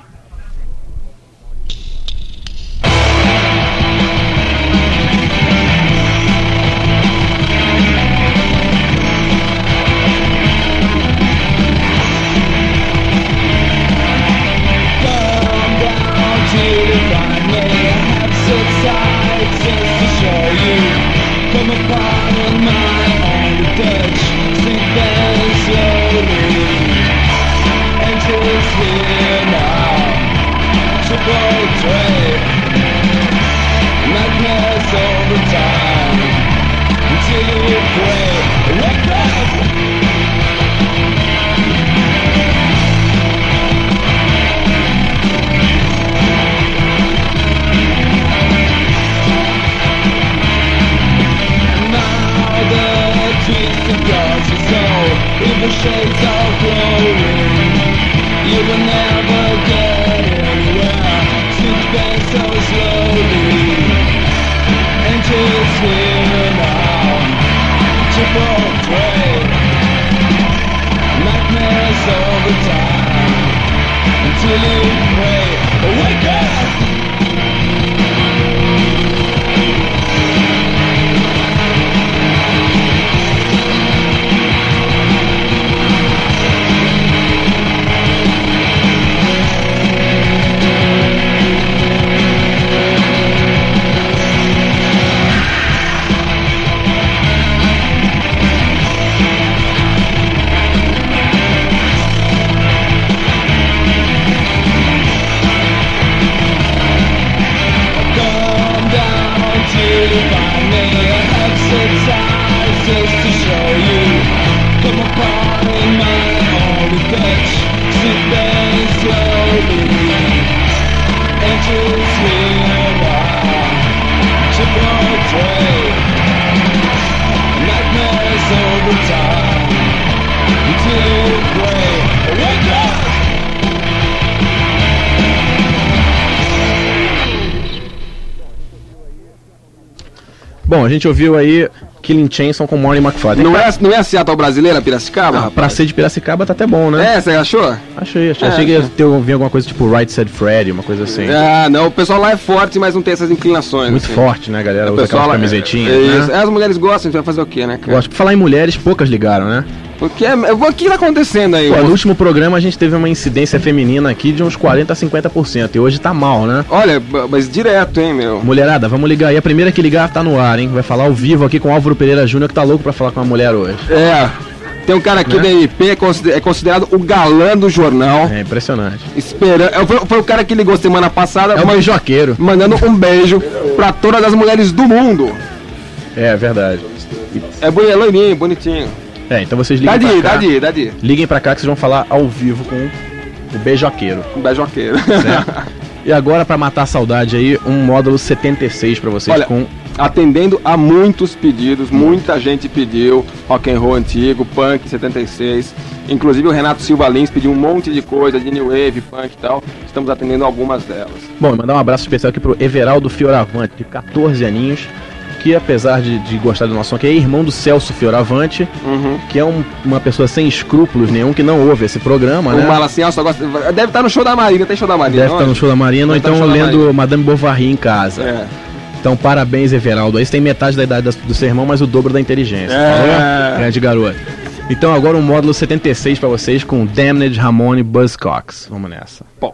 Bom, a gente ouviu aí Killing Chainsaw com Maureen McFadden.
Não é a Seattle brasileira, Piracicaba?
Pra ser de Piracicaba tá até bom, né?
É, você achou?
Achei que ia vir alguma coisa tipo Right Said Freddy, uma coisa assim.
Ah, não, o pessoal lá é forte, mas não tem essas inclinações.
Muito
assim.
forte, né, galera? Usa aquelas camisetinhas,
isso.
né?
As mulheres gostam, a gente vai fazer o quê, né, cara?
Gosto. Por falar em mulheres, poucas ligaram, né?
Porque o que tá acontecendo aí?
Pô, no último programa a gente teve uma incidência feminina aqui de uns 40% a 50%. E hoje tá mal, né?
Olha, mas direto, hein, meu?
Mulherada, vamos ligar aí. A primeira que ligar tá no ar, hein? Vai falar ao vivo aqui com o Álvaro Pereira Júnior, que tá louco pra falar com uma mulher hoje.
É. Tem um cara aqui da IP, é considerado o galã do jornal.
É impressionante.
Foi o cara que ligou semana passada.
É o beijoqueiro.
Mandando um beijo pra todas as mulheres do mundo.
É verdade.
É loirinho, bonitinho.
É, então vocês liguem pra cá.
Dá dia.
Liguem pra cá que vocês vão falar ao vivo com o beijoqueiro.
Um beijoqueiro.
Certo? E agora, pra matar a saudade aí, um módulo 76 pra vocês.
Olha,
com...
atendendo a muitos pedidos, muita gente pediu rock and roll antigo, punk 76. Inclusive o Renato Silva Lins pediu um monte de coisa, de new wave, punk e tal. Estamos atendendo algumas delas.
Bom, mandar um abraço especial aqui pro Everaldo Fioravante, de 14 aninhos, que apesar de gostar do nosso som, que é irmão do Celso Fioravante, que é uma pessoa sem escrúpulos nenhum, que não ouve esse programa, né?
Uma assim, só gosta... Deve estar no show da Marina, tem show da Marina.
Deve estar no show da Marina, ou então lendo Madame Bovary em casa.
É.
Então, parabéns, Everaldo. Aí você tem metade da idade do seu irmão, mas o dobro da inteligência.
É.
Grande garoto. Então, agora um módulo 76 pra vocês com Damned, Ramone e Buzzcocks. Vamos nessa.
Bom.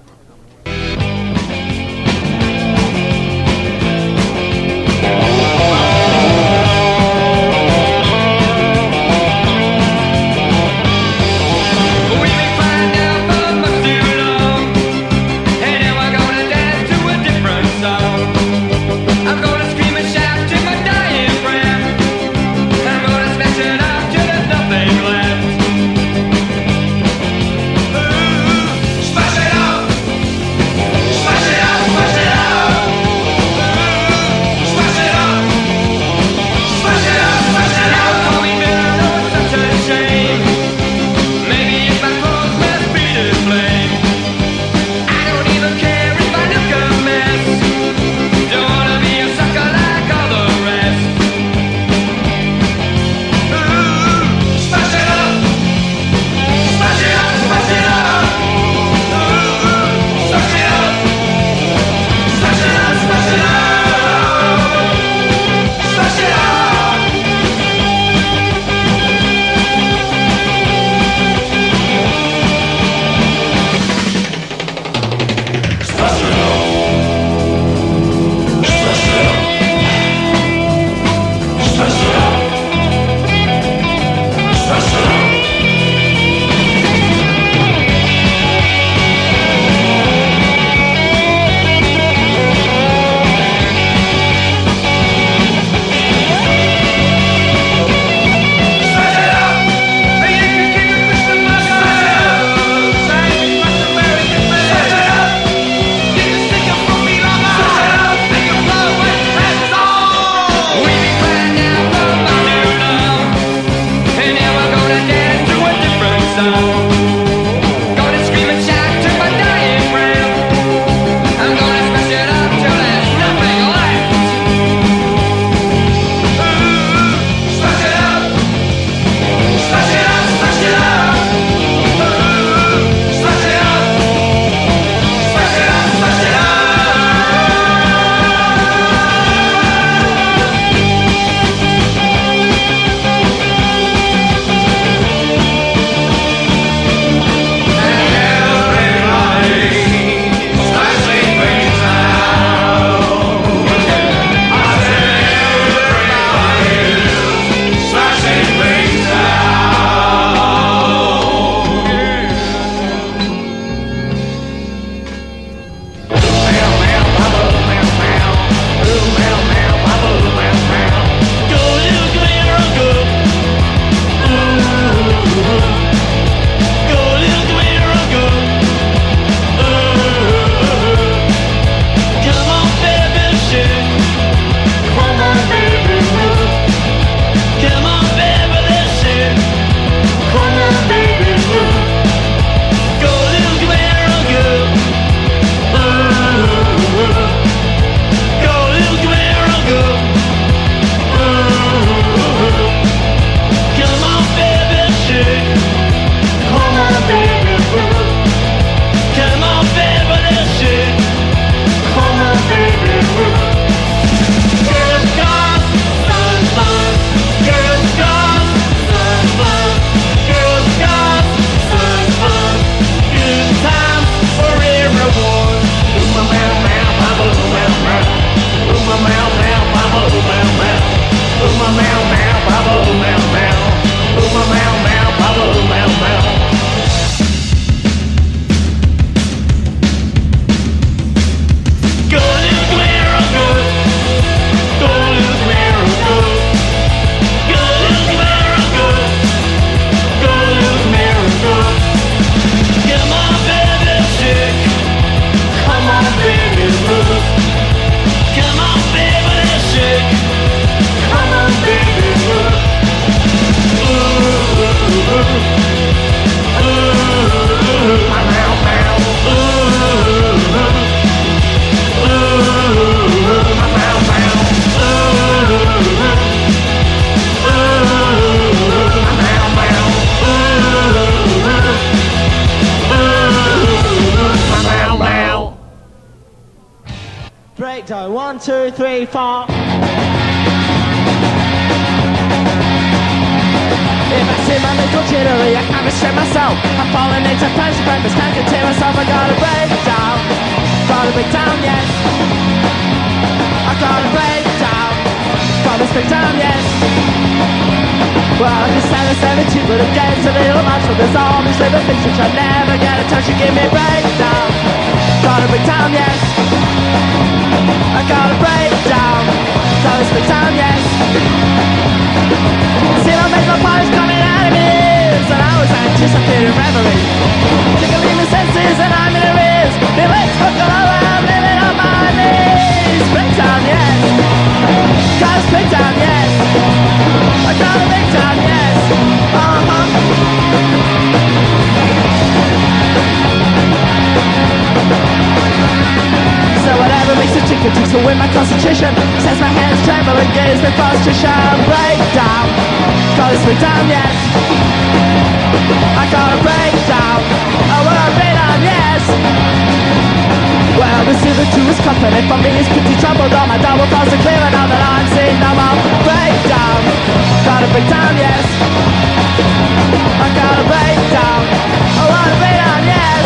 breakdown. 1, 2, 3, 4. If I see my little jittery, I can't restrain myself. I'm falling into punch breakfast, can't contain myself. I gotta break down, yes. I gotta break down, yes. Well, I'm just having 17, but I'm getting a little much. So there's all these little things which I never get a touch. You give me a breakdown, gotta break down, yes. I gotta break down, yes. See my mental parts coming out of me, and I was anticipating reverie. Tickling the senses and I'm in arrears. The legs fuck all around, living on my knees. Breakdown, yes. Gotta break down, yes. I gotta break down, yes. So whatever makes a chicken tick to win my concentration, says my hands tremble and gives me frustration. Break down, gotta break down, yes. I gotta break down, I wanna break down, yes. Well, the silver two is company for me is pretty troubled. All my double thoughts are clear now that I'm seeing them all. Break down, gotta break down, yes. I gotta break down, I wanna break down, yes.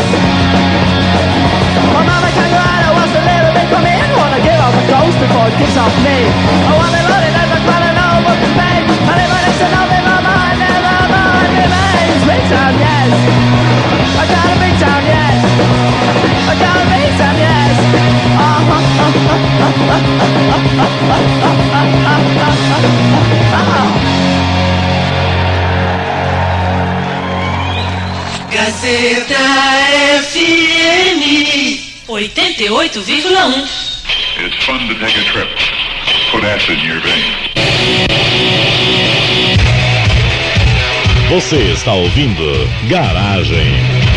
My mama can't go out, it was a little bit for me. I wanna give off a ghost before it gives off me. I wanna load it as I try to know what to pay. I never next to nothing, my mind never mind remains. Break down, yes. I gotta break down, yes. I gotta break down, yes.
Gazeta FM 88,1.
It's fun to take a trip. Put acid in your veins.
Você está ouvindo Garagem.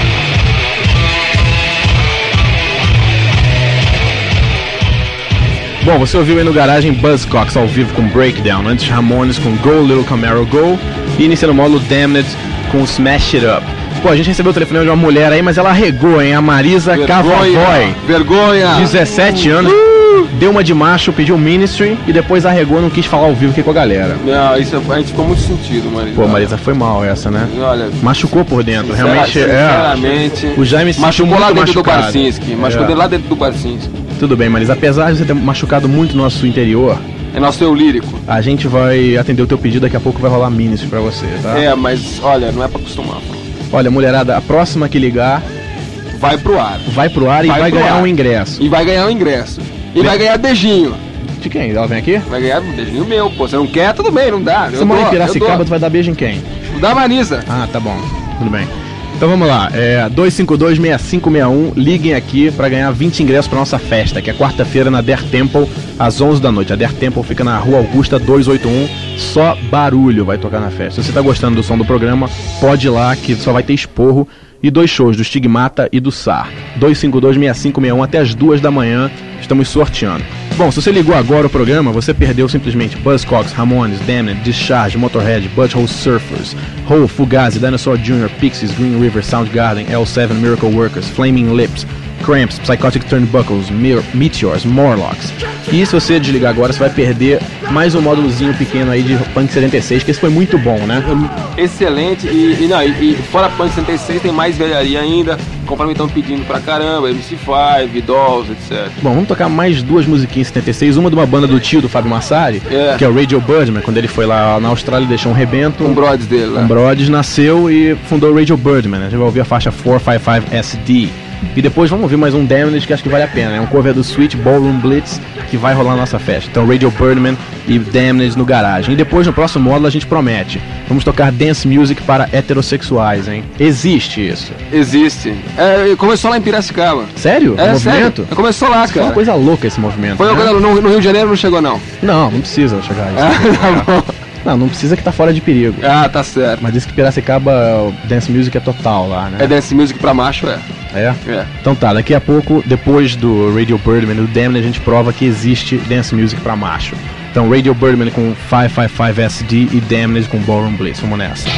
Bom, você ouviu aí no Garagem Buzzcocks ao vivo com Breakdown, antes Ramones com Go Little Camaro Go e iniciando o módulo Damned com Smash It Up. Pô, a gente recebeu o telefonema de uma mulher aí, mas ela arregou, hein? A Marisa Cavavoy.
Vergonha!
17 anos, deu uma de macho, pediu Ministry e depois arregou, não quis falar ao vivo aqui com a galera.
Não, isso a gente ficou muito sentido, Marisa.
Pô, Marisa, foi mal essa, né?
Olha,
machucou por dentro, realmente.
Sinceramente,
o Jaime se sentiu
machucou
muito
lá dentro
machucado.
do Barcinski. Machucou lá dentro do Barcinski.
Tudo bem, Marisa, apesar de você ter machucado muito no nosso interior,
é nosso eu lírico.
a gente vai atender o teu pedido, daqui a pouco vai rolar Ministry pra você, tá?
É, mas olha, não é pra acostumar, pô.
Olha, mulherada, a próxima que ligar
vai pro ar
e vai ganhar um ingresso.
E vai ganhar um ingresso. E vai ganhar beijinho.
De quem? Ela vem aqui?
Vai ganhar um beijinho meu, pô. Você não quer? Tudo bem, não dá.
Você mora em Piracicaba, tu vai dar beijo em quem?
Da Marisa.
Ah, tá bom. Tudo bem. Então vamos lá, 252-6561, liguem aqui pra ganhar 20 ingressos pra nossa festa, que é quarta-feira na Der Temple, às 11 da noite. A Der Temple fica na Rua Augusta 281, só barulho vai tocar na festa. Se você tá gostando do som do programa, pode ir lá, que só vai ter esporro e 2 shows, do Stigmata e do SAR. 252-6561 até as 2 da manhã, estamos sorteando. Bom, se você ligou agora o programa, você perdeu simplesmente Buzzcocks, Ramones, Damned, Discharge, Motorhead, Butthole Surfers, Hole, Fugazi, Dinosaur Jr., Pixies, Green River, Soundgarden, L7, Miracle Workers, Flaming Lips, Cramps, Psychotic Turnbuckles, Meteors, Morlocks. E se você desligar agora, você vai perder mais um módulozinho pequeno aí de Punk 76, que esse foi muito bom, né?
Excelente, e fora Punk 76 tem mais velharia ainda, conforme estão pedindo pra caramba, MC5, Dolls, etc.
Bom, vamos tocar mais 2 musiquinhas em 76, uma de uma banda do tio do Fábio Massari, que é o Radio Birdman, quando ele foi lá na Austrália e deixou um rebento.
Um Brodes dele, né?
Um Brodes nasceu e fundou o Radio Birdman, né? A gente vai ouvir a faixa 455 SD. E depois vamos ouvir mais um Damned que acho que vale a pena, é um cover do Sweet Ballroom Blitz que vai rolar na nossa festa. Então Radio Birdman e Damned no Garagem. E depois no próximo módulo a gente promete, vamos tocar dance music para heterossexuais, hein? Existe isso?
Existe. Começou lá em Piracicaba.
Sério?
É,
movimento?
Sério? Começou lá, cara.
Foi uma coisa louca esse movimento.
Foi
né?
no Rio de Janeiro não chegou não?
Não precisa chegar isso.
Tá bom.
Não precisa, que tá fora de perigo.
Ah, tá certo.
Mas diz que Piracicaba, o dance music é total lá, né?
É dance music pra macho, é.
É? Então tá, daqui a pouco, depois do Radio Birdman e do Damned, a gente prova que existe dance music pra macho. Então Radio Birdman com 555 SD e Damned com Ballroom Blitz. Vamos nessa.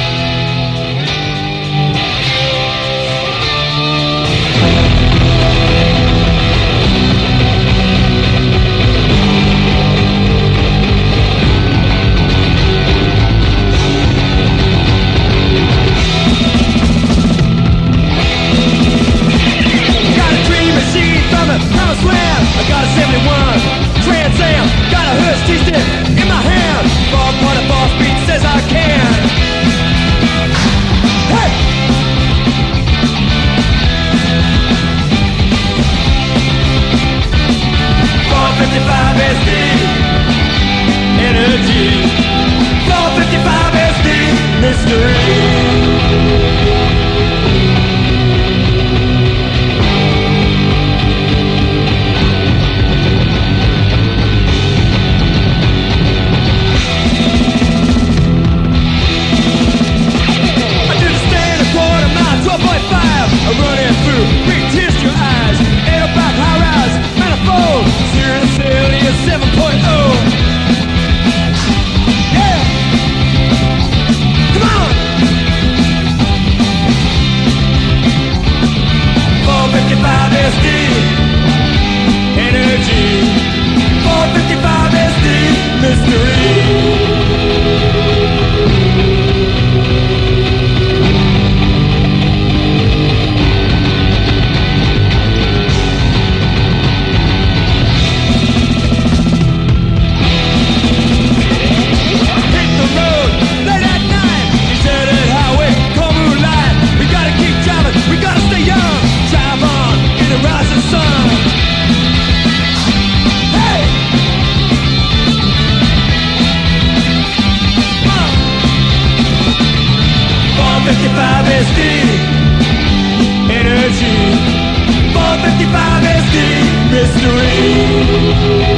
455 is the energy. 455 is the mystery.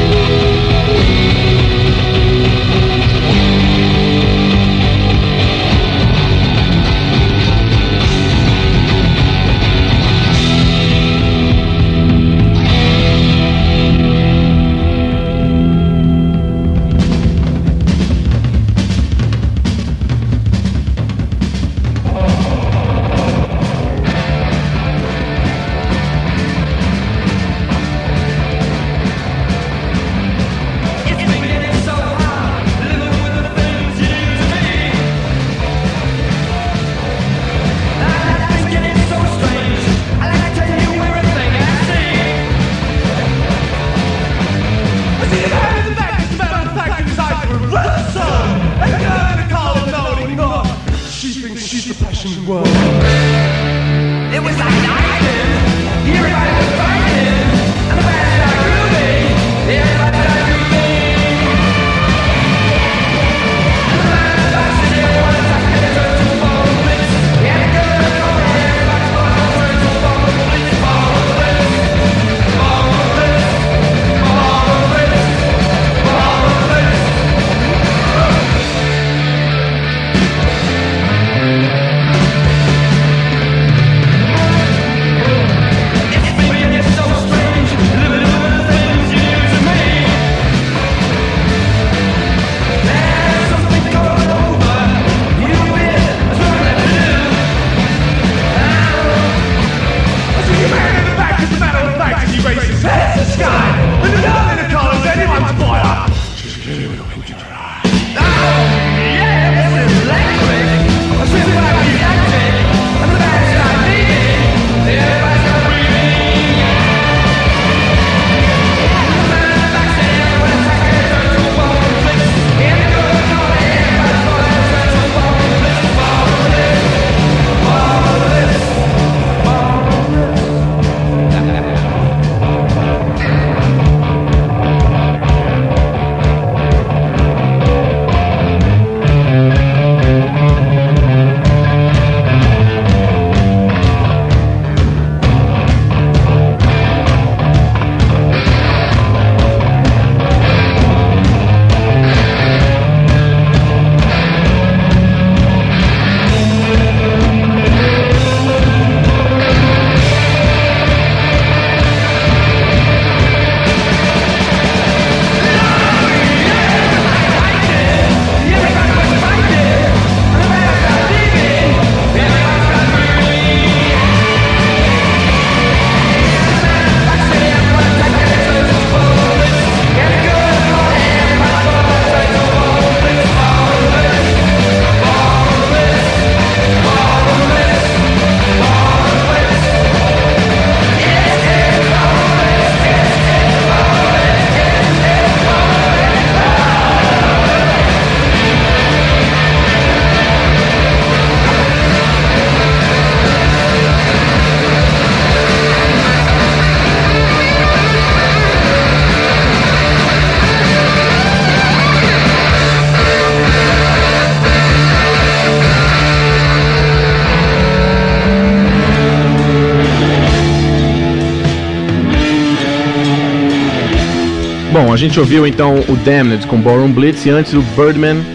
Bom, a gente ouviu então o Damned com Ballroom Blitz e antes o Birdman,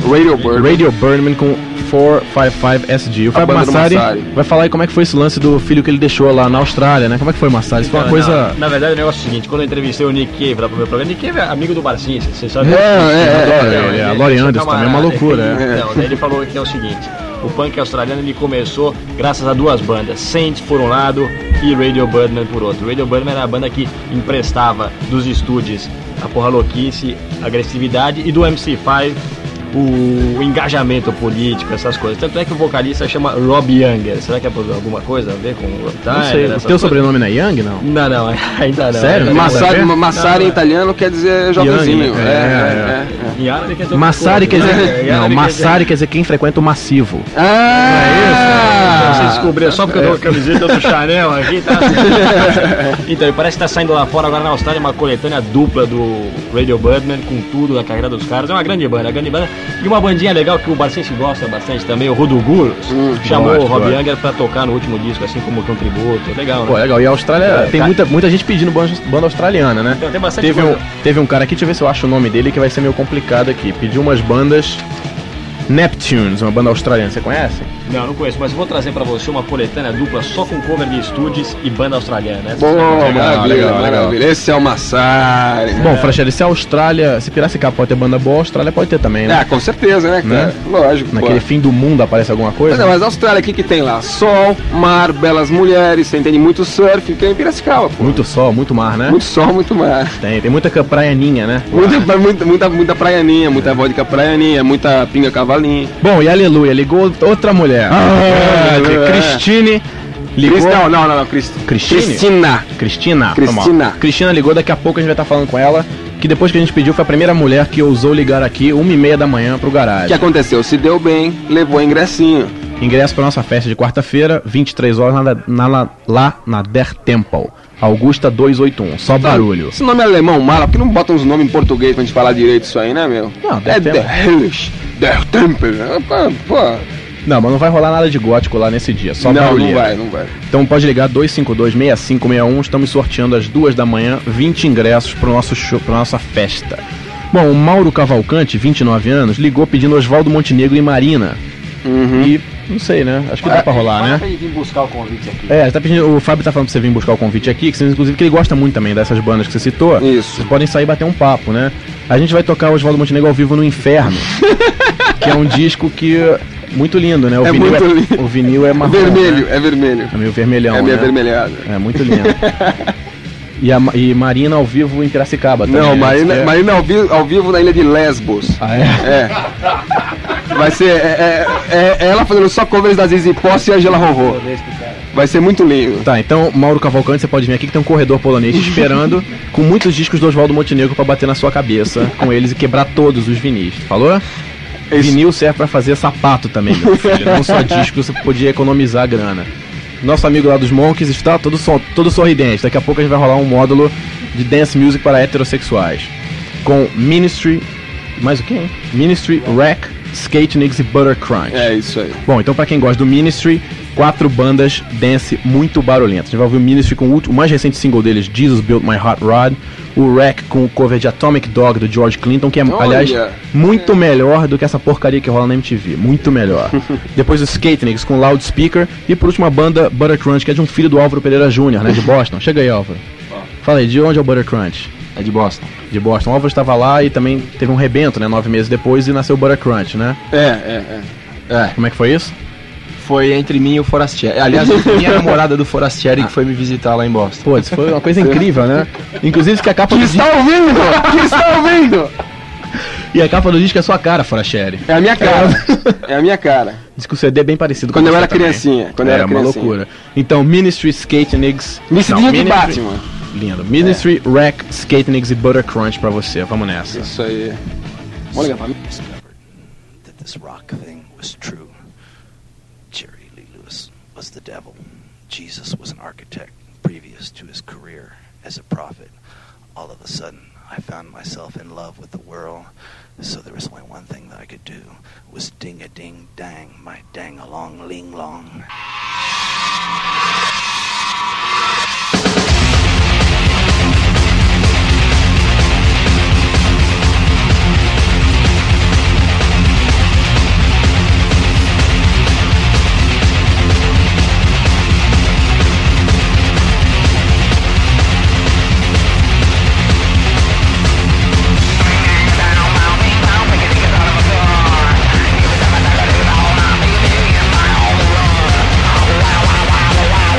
Radio Birdman com 455 SG. O Fábio Massari vai falar aí como é que foi esse lance do filho que ele deixou lá na Austrália, né? Como é que foi, Massari? Isso foi uma coisa...
Na verdade, o negócio é o seguinte, quando eu entrevistei o Nick Cave lá pro meu programa, Nick Cave é amigo do Barcinho, você sabe?
A Laurie Anderson também é uma loucura.
Então, daí ele falou que é o seguinte, o punk australiano ele começou graças a duas bandas, Saints por um lado e Radio Birdman por outro. Radio Birdman era a banda que emprestava dos estúdios a porra louquice, a agressividade e do MC5 o engajamento político, essas coisas. Tanto é que o vocalista chama Rob Younger. Será que é alguma coisa a ver com o Rob Tyler?
Não sei, o teu sobrenome não é Young, não?
Não, ainda não.
Sério?
Massari em italiano quer dizer jovenzinho.
Em árabe quer dizer
Massari quer dizer... Não, Massari quer dizer quem frequenta o massivo.
Então, vocês descobrir, só porque eu dou a camiseta do Chanel aqui, tá? Então, e parece que tá saindo lá fora agora na Austrália uma coletânea dupla do Radio Birdman com tudo da carreira dos caras. É uma grande banda. E uma bandinha legal que o Barcense gosta bastante também, o Rodoguro, chamou o Rob Younger pra tocar no último disco, assim como que um tributo. Legal, né?
Pô, legal. E a Austrália tem muita gente pedindo banda australiana, né?
Então, tem bastante
Teve um cara aqui, deixa eu ver se eu acho o nome dele, que vai ser meio complicado aqui. Pediu umas bandas... Neptunes, uma banda australiana, você conhece?
Não conheço, mas vou trazer pra você uma coletânea dupla só com cover de estúdios e banda australiana, né?
Legal. Esse é o Massari.
Bom, Fracheri, se a Austrália, se Piracicaba pode ter banda boa, a Austrália pode ter também, né?
Com certeza, né, cara? Lógico.
Naquele fim do mundo aparece alguma coisa?
Mas a Austrália, o que tem lá? Sol, mar, belas mulheres, você entende? Muito surf, tem Piracicaba, pô.
Muito sol, muito mar, né?
Muito sol, muito mar.
Tem muita praianinha, né?
Muita praianinha, muita vodka praianinha, muita pinga cavalinha.
Bom, e aleluia, ligou outra mulher. Cristine ligou.
Não, Cristina.
Cristina ligou, daqui a pouco a gente vai estar falando com ela. Que depois que a gente pediu, foi a primeira mulher que ousou ligar aqui 1h30 da manhã pro garagem.
O que aconteceu? Se deu bem, levou ingressinho.
Ingresso pra nossa festa de quarta-feira, 23 horas lá na Der Temple. Augusta 281, só barulho.
Esse nome é alemão, mala, por que não botam os nomes em português pra gente falar direito isso aí, né, meu?
Não,
Der Temple. Pô.
Não, mas não vai rolar nada de gótico lá nesse dia, só barulho.
Não vai.
Então pode ligar 252-6561, estamos sorteando às 2 da manhã 20 ingressos pro nosso show, pra nossa festa. Bom, o Mauro Cavalcante, 29 anos, ligou pedindo Oswaldo Montenegro e Marina. E não sei, né? Acho que dá pra rolar, né?
Vir buscar o convite aqui.
Tá pedindo, o Fábio tá falando pra você vir buscar o convite aqui, que inclusive que ele gosta muito também dessas bandas que você citou.
Isso.
Vocês podem sair e bater um papo, né? A gente vai tocar o Oswaldo Montenegro ao vivo no Inferno, que é um disco que muito lindo, né? O vinil é marrom.
Vermelho,
né?
É vermelho.
É meio vermelhão,
é meio
né?
avermelhado.
É muito lindo. E Marina ao vivo em Piracicaba também.
Não, Marina ao vivo na ilha de Lesbos.
Ah, é?
Vai ser ela fazendo só covers da Zizi Posse e Angela Rovô. Vai ser muito lindo.
Tá, então, Mauro Cavalcante, você pode vir aqui que tem um corredor polonês esperando com muitos discos do Oswaldo Montenegro pra bater na sua cabeça com eles e quebrar todos os vinis. Falou? Vinil serve pra fazer sapato também, meu filho. Não só disco, você podia economizar grana. Nosso amigo lá dos Monkeys está todo sorridente. Daqui a pouco a gente vai rolar um módulo de dance music para heterossexuais. Com Ministry... Mais o que, hein? Ministry, Wreck, Skate Niggas e Butter Crunch.
É isso aí.
Bom, então pra quem gosta do Ministry, 4 bandas dance muito barulhentas. A gente vai ouvir o Ministry com o mais recente single deles, Jesus Built My Hot Rod. O Wreck com o cover de Atomic Dog do George Clinton, que é, aliás, muito melhor do que essa porcaria que rola na MTV. Muito melhor. Depois o Skate Niggas com Loudspeaker. E por último a banda Butter Crunch, que é de um filho do Álvaro Pereira Jr., né, de Boston. Chega aí, Álvaro. Fala aí, de onde é o Butter Crunch?
É de Boston.
De Boston. O Álvaro estava lá e também teve um rebento, né, 9 meses depois, e nasceu o Butter Crunch, né? Como é que foi isso?
Foi entre mim e o Forastieri. Aliás, minha namorada do Forastieri que foi me visitar lá em Boston.
Pô, isso foi uma coisa incrível, né? Inclusive que a capa do disco...
está ouvindo?
E a capa do disco é a sua cara, Forastieri.
É a minha cara. É a minha cara.
Diz que o CD é bem parecido
quando
com
eu
você
era
também.
criancinha.
Uma loucura. Então, Ministry, Skate Niggas...
Vestidinho de Batman.
Lindo. Ministry, Wreck, Skate Niggas e Butter Crunch pra você. Vamos nessa.
Isso aí. Vamos ligar pra mim.
That this rock thing was true. Jerry Lee Lewis was the devil. Jesus was an architect previous to his career as a prophet. All of a sudden, I found myself in love with the world. So there was only one thing that I could do, was ding-a-ding-dang, my dang-along-ling-long.
Wow.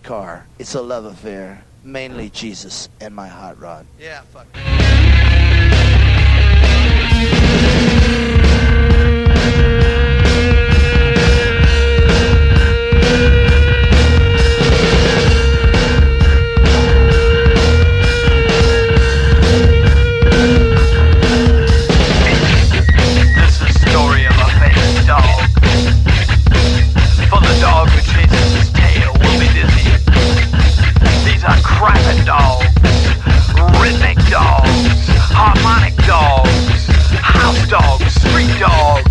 car. It's a love affair. Mainly Jesus and my hot rod.
Yeah, fuck.
This is the story of a famous dog. For the dog who chases his tail will be dizzy. These are crapping dogs, rhythmic dogs, harmonic dogs, house dogs, street dogs.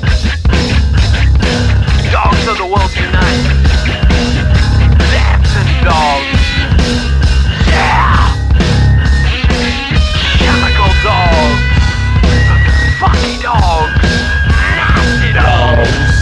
Dogs of the world unite. Dancing dogs. Yeah! Chemical dogs. Funky dogs. Nasty dogs.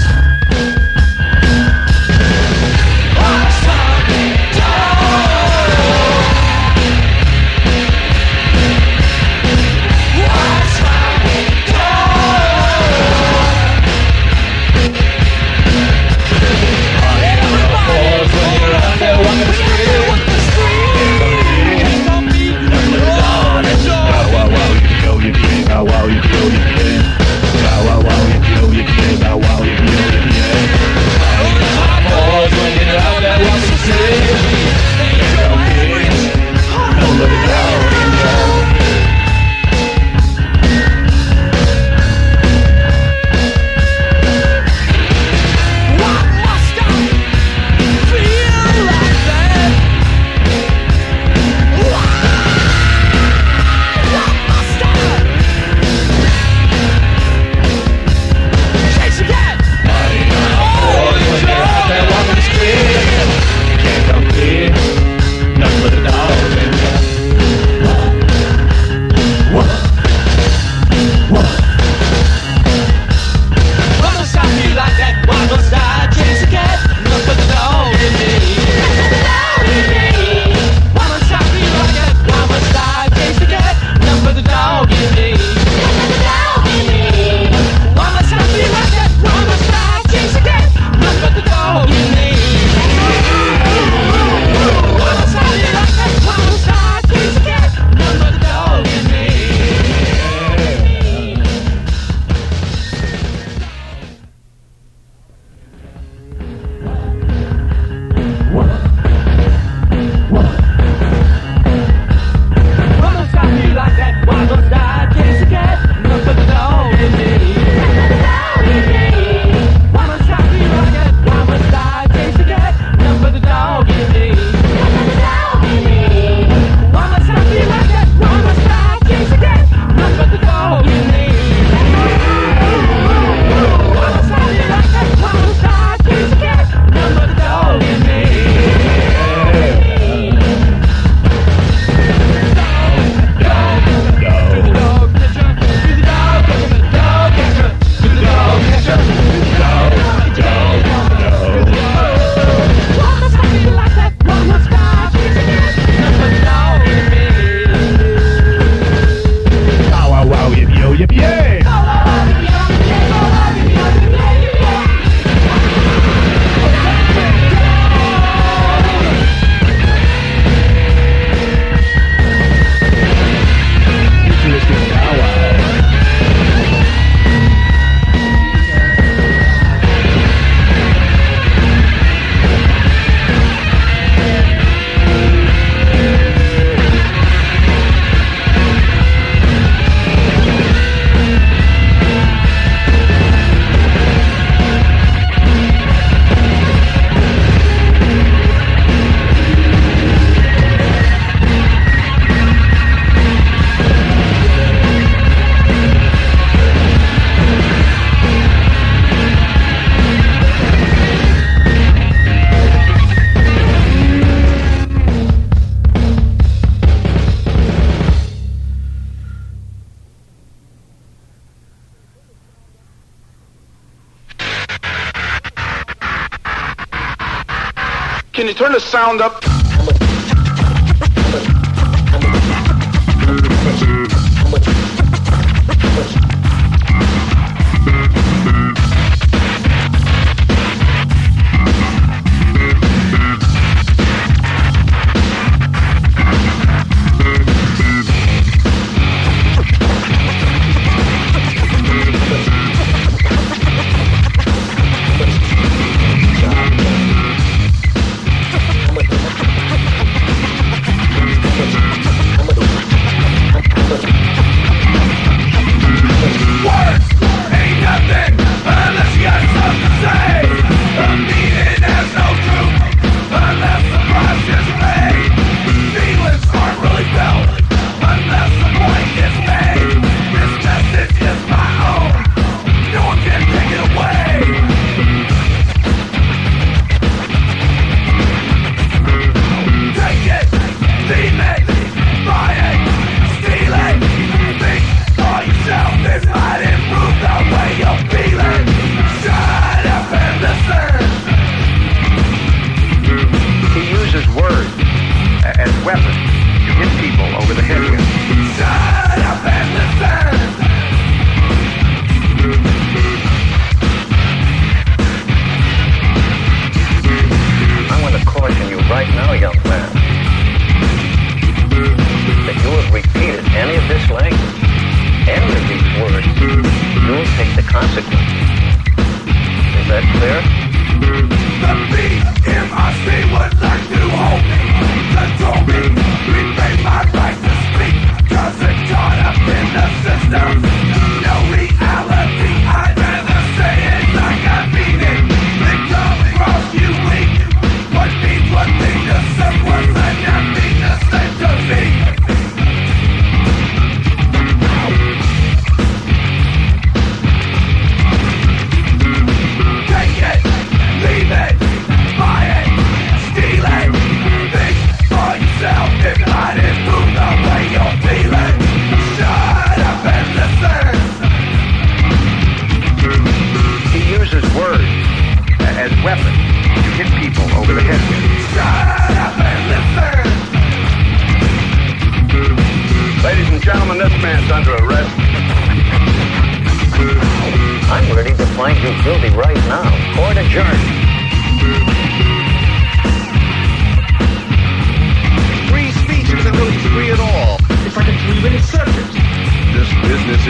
Can you turn the sound up?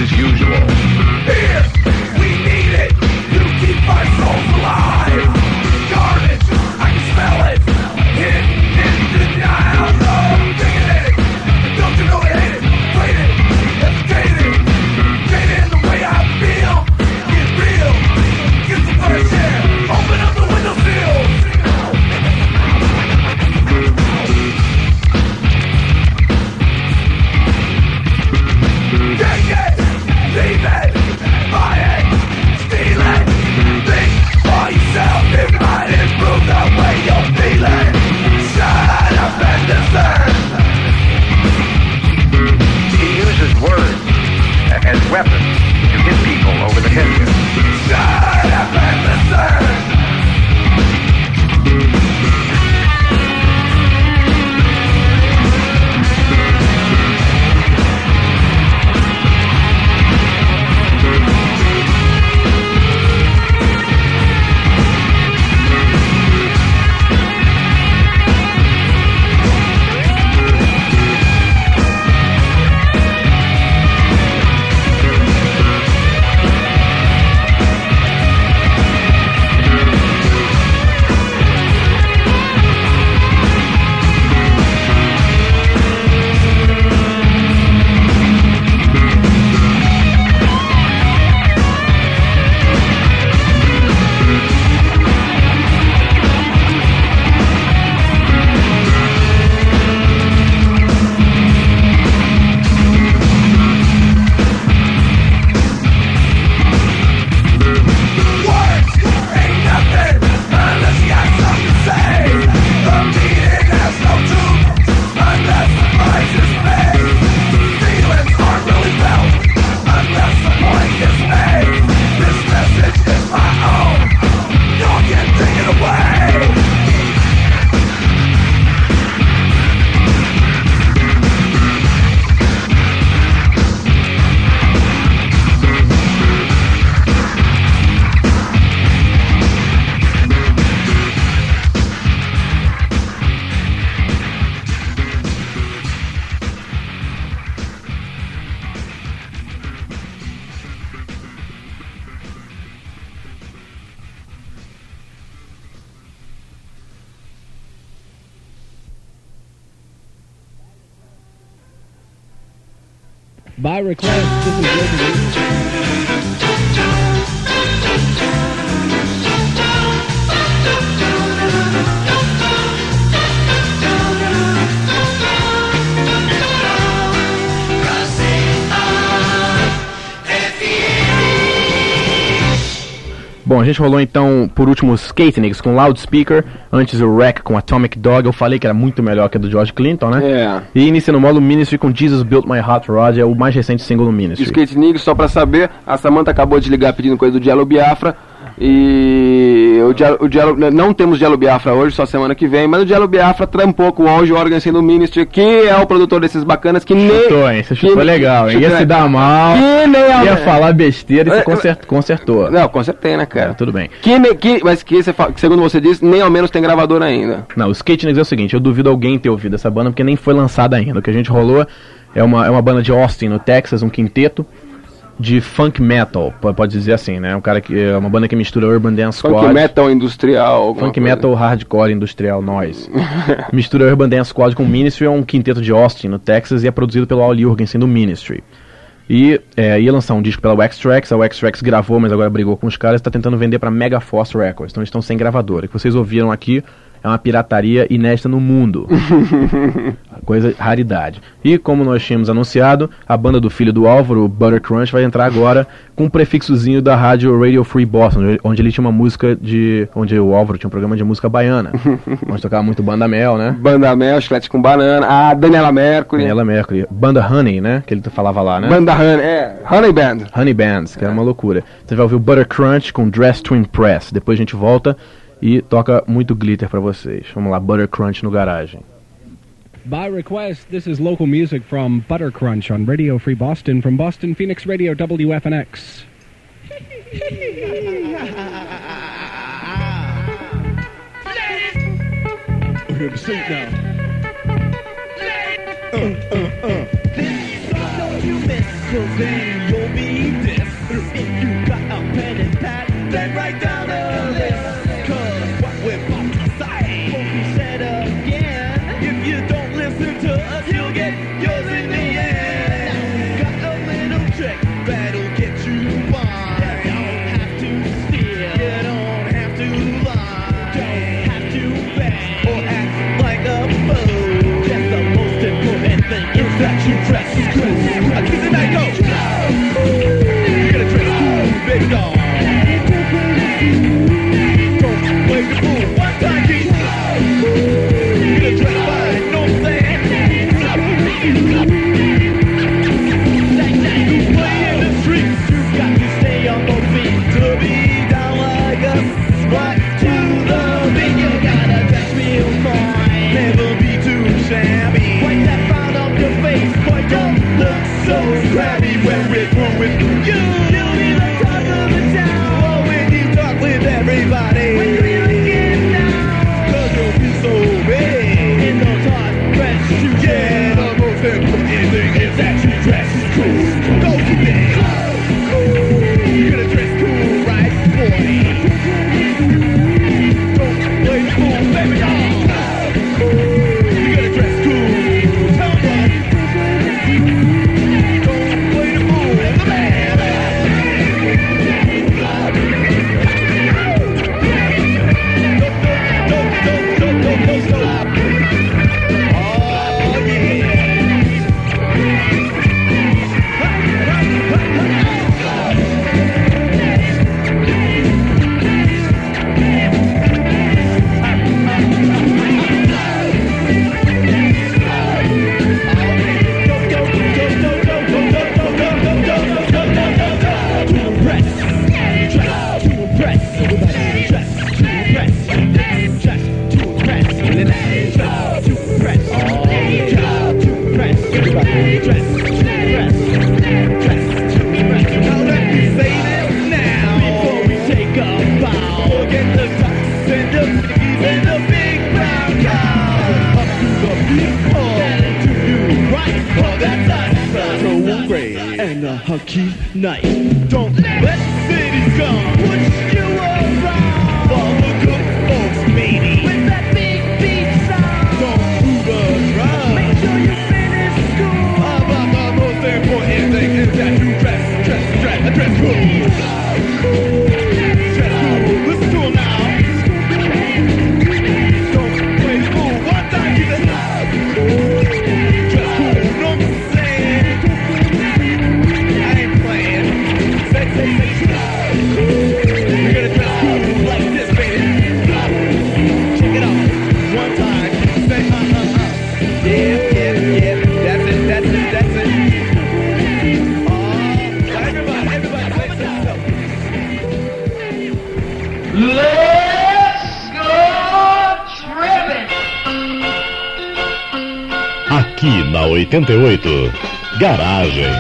as usual.
Here, we need it to keep our souls alive. Garbage, I can smell it. In denial, no, digging it. Don't you know I hate it? Played it, hesitated. Jaded the way I feel. Get real, get some fresh air. Open up the windowsill. Take it, leave it, buy it, steal it. Think for yourself, it might improve the way you're feeling. Shut up and listen.
He uses words as weapons to hit people over the head with.
Shut up and listen.
By request, this is Local
Bom, a gente rolou então, por último, Skatenix com Loudspeaker, antes o Wreck com Atomic Dog. Eu falei que era muito melhor que a do George Clinton, né?
É.
E iniciando o modo Ministry com Jesus Built My Hot Rod, é o mais recente single do Ministry.
Skatenix, só pra saber, a Samantha acabou de ligar pedindo coisa do Jello Biafra. E o Jello, não temos Jello Biafra hoje, só semana que vem, mas o Jello Biafra trampou com o Anjo Organ do Ministry, que é o produtor desses bacanas, que nem...
Chutou, hein? Você chutou legal, hein? Ia se dar mal, ia falar besteira e você consertou.
Não, consertei, né, cara?
Tudo bem.
Mas que segundo você disse, nem ao menos tem gravador ainda.
Não, o Skatenix é o seguinte, eu duvido alguém ter ouvido essa banda, porque nem foi lançada ainda. O que a gente rolou é uma banda de Austin, no Texas, um quinteto de funk metal, pode dizer assim, né? É uma banda que mistura Urban Dance Squad.
Funk metal industrial.
Funk metal hardcore industrial noise. Mistura Urban Dance Squad com Ministry, é um quinteto de Austin, no Texas, e é produzido pelo Al Jurgensen do Ministry. E ia lançar um disco pela Wax-Trax, a Wax-Trax gravou, mas agora brigou com os caras, está tentando vender para Megaforce Records, então eles estão sem gravadora. O que vocês ouviram aqui é uma pirataria inédita no mundo. Coisa raridade. E como nós tínhamos anunciado, a banda do filho do Álvaro, o Butter Crunch, vai entrar agora com um prefixozinho da rádio Radio Free Boston, onde ele tinha uma música onde o Álvaro tinha um programa de música baiana, onde tocava muito Banda Mel, né? Banda Mel, Chiclete com Banana, a Daniela Mercury. Banda Honey, né? Que ele falava lá, né?
Banda Honey, Honey Band.
Honey Bands, que era uma loucura. Você vai ouvir o Butter Crunch com Dress to Impress. Depois a gente volta e toca muito glitter pra vocês. Vamos lá, Butter Crunch no garagem.
By request, this is local music from Butter Crunch on Radio Free Boston, from Boston Phoenix Radio WFNX.
We're here to sing now. This is how you miss, 'cause then you'll be
to dress cool. I kiss it like go. You gotta dress cool, baby doll. Don't play the fool. One time, Keith. You gotta dress fine, know what I'm saying? Like that, you play in the streets. You got to stay on those feet to be down like us. Right to the beat. You gotta dress real fine. Never be too shabby. Wipe that frown off your face. Boy, don't look so crabby when we're through with you. You'll be the talk of the town. Oh, when you talk with everybody. When do you get down? 'Cause you'll be so big. In those hot dress shoes. Yeah, the most important thing is that you dress cool. Go today. You gotta dress cool, right, boy? Don't play the fool, baby doll. You gotta dress cool. Tell me. Don't play the fool, the man. And a hunky night. Don't let cities come push you around. All the good folks, baby. With that big beat sound. Don't move a drum. Make sure you finish school. About the most important thing is that you dress cool. Dress cool. Listen to 'em now. Don't play the fool. One time, keep it loud. Dress cool. Know what I'm saying? You're gonna dress cool like this, baby. Check it out. One time, say Yeah. That's it. Everybody, say something.
Let's go tripping.
Aqui na 88, Garagem.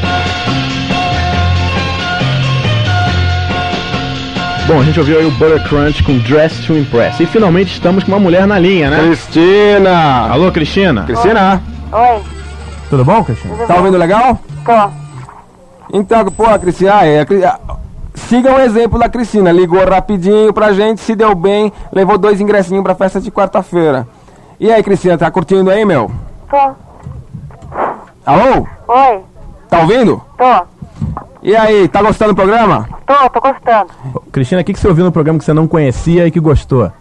Bom, a gente ouviu aí o Butter Crunch com Dress to Impress. E finalmente estamos com uma mulher na linha, né?
Cristina!
Alô, Cristina?
Cristina?
Oi.
Tudo bom, Cristina?
Tudo
Tá
bem?
ouvindo legal?
Tô.
Então, pô, Cristina, siga o exemplo da Cristina. Ligou rapidinho pra gente, se deu bem, levou 2 ingressinhos pra festa de quarta-feira. E aí, Cristina, tá curtindo aí, meu?
Tô.
Alô?
Oi.
Tá ouvindo?
Tô.
E aí, tá gostando do programa?
Tô gostando.
Cristina, o que você ouviu no programa que você não conhecia e que gostou?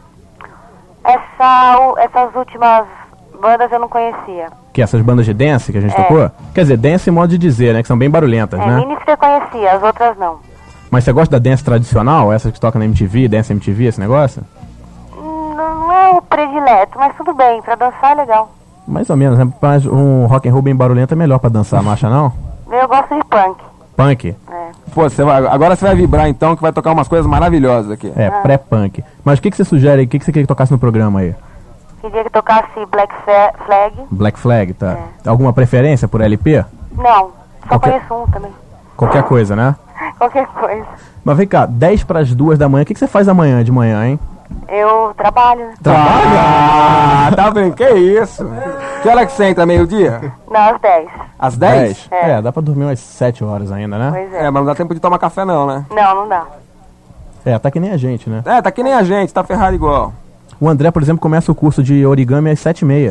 Essas últimas bandas eu não conhecia.
Que essas bandas de dance que a gente tocou? Quer dizer, dance modo de dizer, né? Que são bem barulhentas, né?
Ministry eu conhecia, as outras não.
Mas você gosta da dance tradicional? Essas que tocam na MTV, Dance MTV, esse negócio?
Não é o predileto, mas tudo bem, pra dançar é legal.
Mais ou menos, né? Mas um rock and roll bem barulhento é melhor pra dançar, não acha não?
Eu gosto de punk.
Punk?
Pô, agora você vai vibrar então, que vai tocar umas coisas maravilhosas aqui.
Pré-punk. Mas o que você sugere aí? O que você quer que tocasse no programa aí?
Queria que tocasse Black Flag.
Black Flag, tá. Alguma preferência por LP?
Não, só conheço um também.
Qualquer coisa, né?
Qualquer coisa.
Mas vem cá, 10 para as 2 da manhã, o que você faz amanhã de manhã, hein?
Eu trabalho.
Trabalha? Ah, tá vendo? Que isso? Que hora que você entra? Meio-dia?
Não, às 10.
Às 10?
Dá pra dormir umas 7 horas ainda, né?
Pois é.
Mas não dá tempo de tomar café não, né?
Não dá.
Tá que nem a gente, né?
Tá que nem a gente, tá ferrado igual.
O André, por exemplo, começa o curso de origami às 7h30.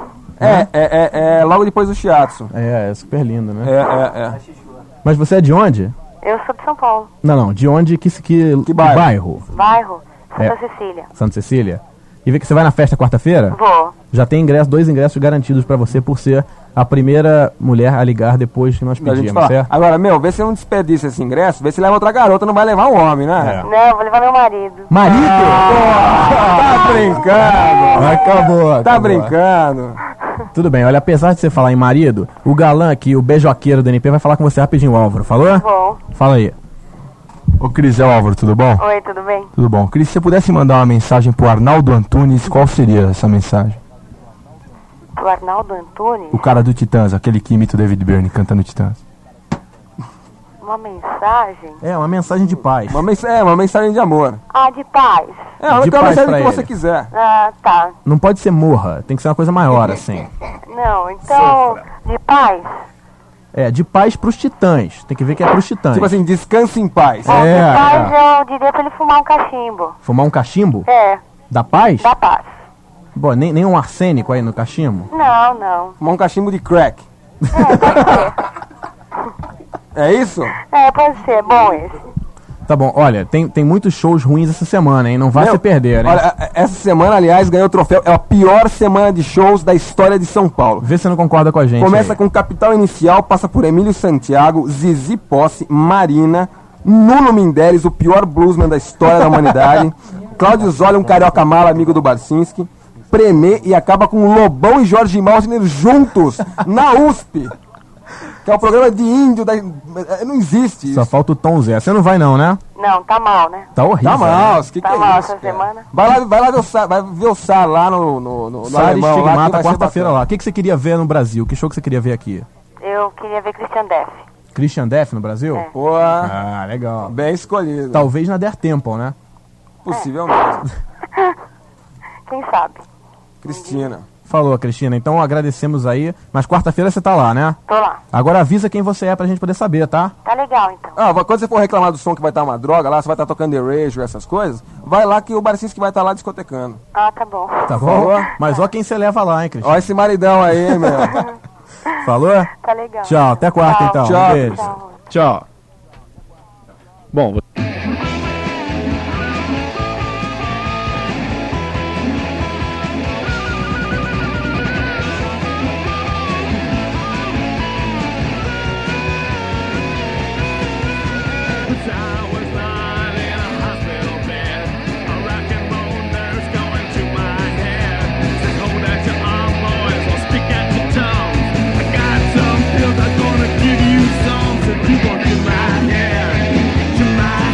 É logo depois do shiatsu.
É super lindo, né?
É.
Mas você é de onde?
Eu sou de São Paulo.
Não, de onde? Que bairro?
Bairro? Santa Cecília.
Santa Cecília?
E vê que você vai na festa quarta-feira?
Vou.
Já tem dois ingressos garantidos pra você por ser a primeira mulher a ligar depois que nós
Da gente
pedimos,
falar.
certo?
Agora, vê se não desperdiça esse ingresso, vê se leva outra garota, não vai levar um homem, né?
Não, vou levar meu marido.
Marido?
Tá brincando!
Acabou.
Tá brincando.
Tudo bem, olha, apesar de você falar em marido, o galã aqui, o beijoqueiro do NP, vai falar com você rapidinho, Álvaro. Falou?
Bom.
Fala aí.
Ô Cris, é o Álvaro, tudo bom?
Oi, tudo bem?
Tudo bom. Cris, se você pudesse mandar uma mensagem pro Arnaldo Antunes, qual seria essa mensagem?
Pro Arnaldo Antunes?
O cara do Titãs, aquele que imita o David Byrne cantando Titãs.
Uma mensagem?
É, uma mensagem de paz.
Uma mensagem de amor.
Ah, de paz.
É, uma
De paz
mensagem
pra
que você
ele.
quiser.
Ah, tá.
Não pode ser morra, tem que ser uma coisa maior, assim.
Não, então, de paz.
É, de paz pros titãs. Tem que ver que é pros titãs.
Tipo assim, descanse em paz.
De paz eu diria pra ele fumar um cachimbo.
Fumar um cachimbo?
É,
Da paz?
da paz.
Bom, nem um arsênico aí no cachimbo?
Não, não.
Fumar um cachimbo de crack. É isso?
É, pode ser, bom esse.
Tá bom, olha, tem muitos shows ruins essa semana, hein? Não vai se perder, né?
Olha, essa semana, aliás, ganhou o troféu. É a pior semana de shows da história de São Paulo.
Vê se você não concorda com a gente.
Começa
aí.
com Capital Inicial, passa por Emílio Santiago, Zizi Posse, Marina, Nuno Minderes, o pior bluesman da história da humanidade, Cláudio Zoli, um carioca mala, amigo do Barcinski, Premê e acaba com Lobão e Jorge Malsner juntos, na USP. Que é o programa de índio da... Não existe
Só
isso.
falta o Tom Zé. Você não vai não, né?
Não, tá mal, né?
Tá horrível.
Tá mal,
né?
que
Tá
é
mal
isso,
essa
cara?
semana.
Vai lá ver o Sar, vai ver o Sar lá no
Sara
alemão, lá, que
Estigmata,
vai ser
quarta-feira
bacana.
lá. O que você queria ver no Brasil? Que show que você queria ver aqui?
Eu queria ver Christian Death.
Christian Death no Brasil?
Pô,
Ah, legal.
bem escolhido.
Talvez na Der Temple, né?
Possivelmente.
Quem sabe?
Cristina.
Falou, Cristina. Então agradecemos aí. Mas quarta-feira você tá lá, né?
Tô lá.
Agora avisa quem você é pra gente poder saber, tá?
Tá legal, então.
Ah, quando você for reclamar do som que vai estar uma droga lá, você vai estar tocando Erasure, essas coisas, vai lá que o Barcinski vai estar lá discotecando.
Ah, tá bom.
Tá bom? Mas ó quem você leva lá, hein, Cristina?
Ó esse maridão aí, meu.
Falou?
Tá legal.
Tchau, até quarta então.
Tchau.
Um beijo.
Tchau. Bom,
Give you some to keep on to my head, to my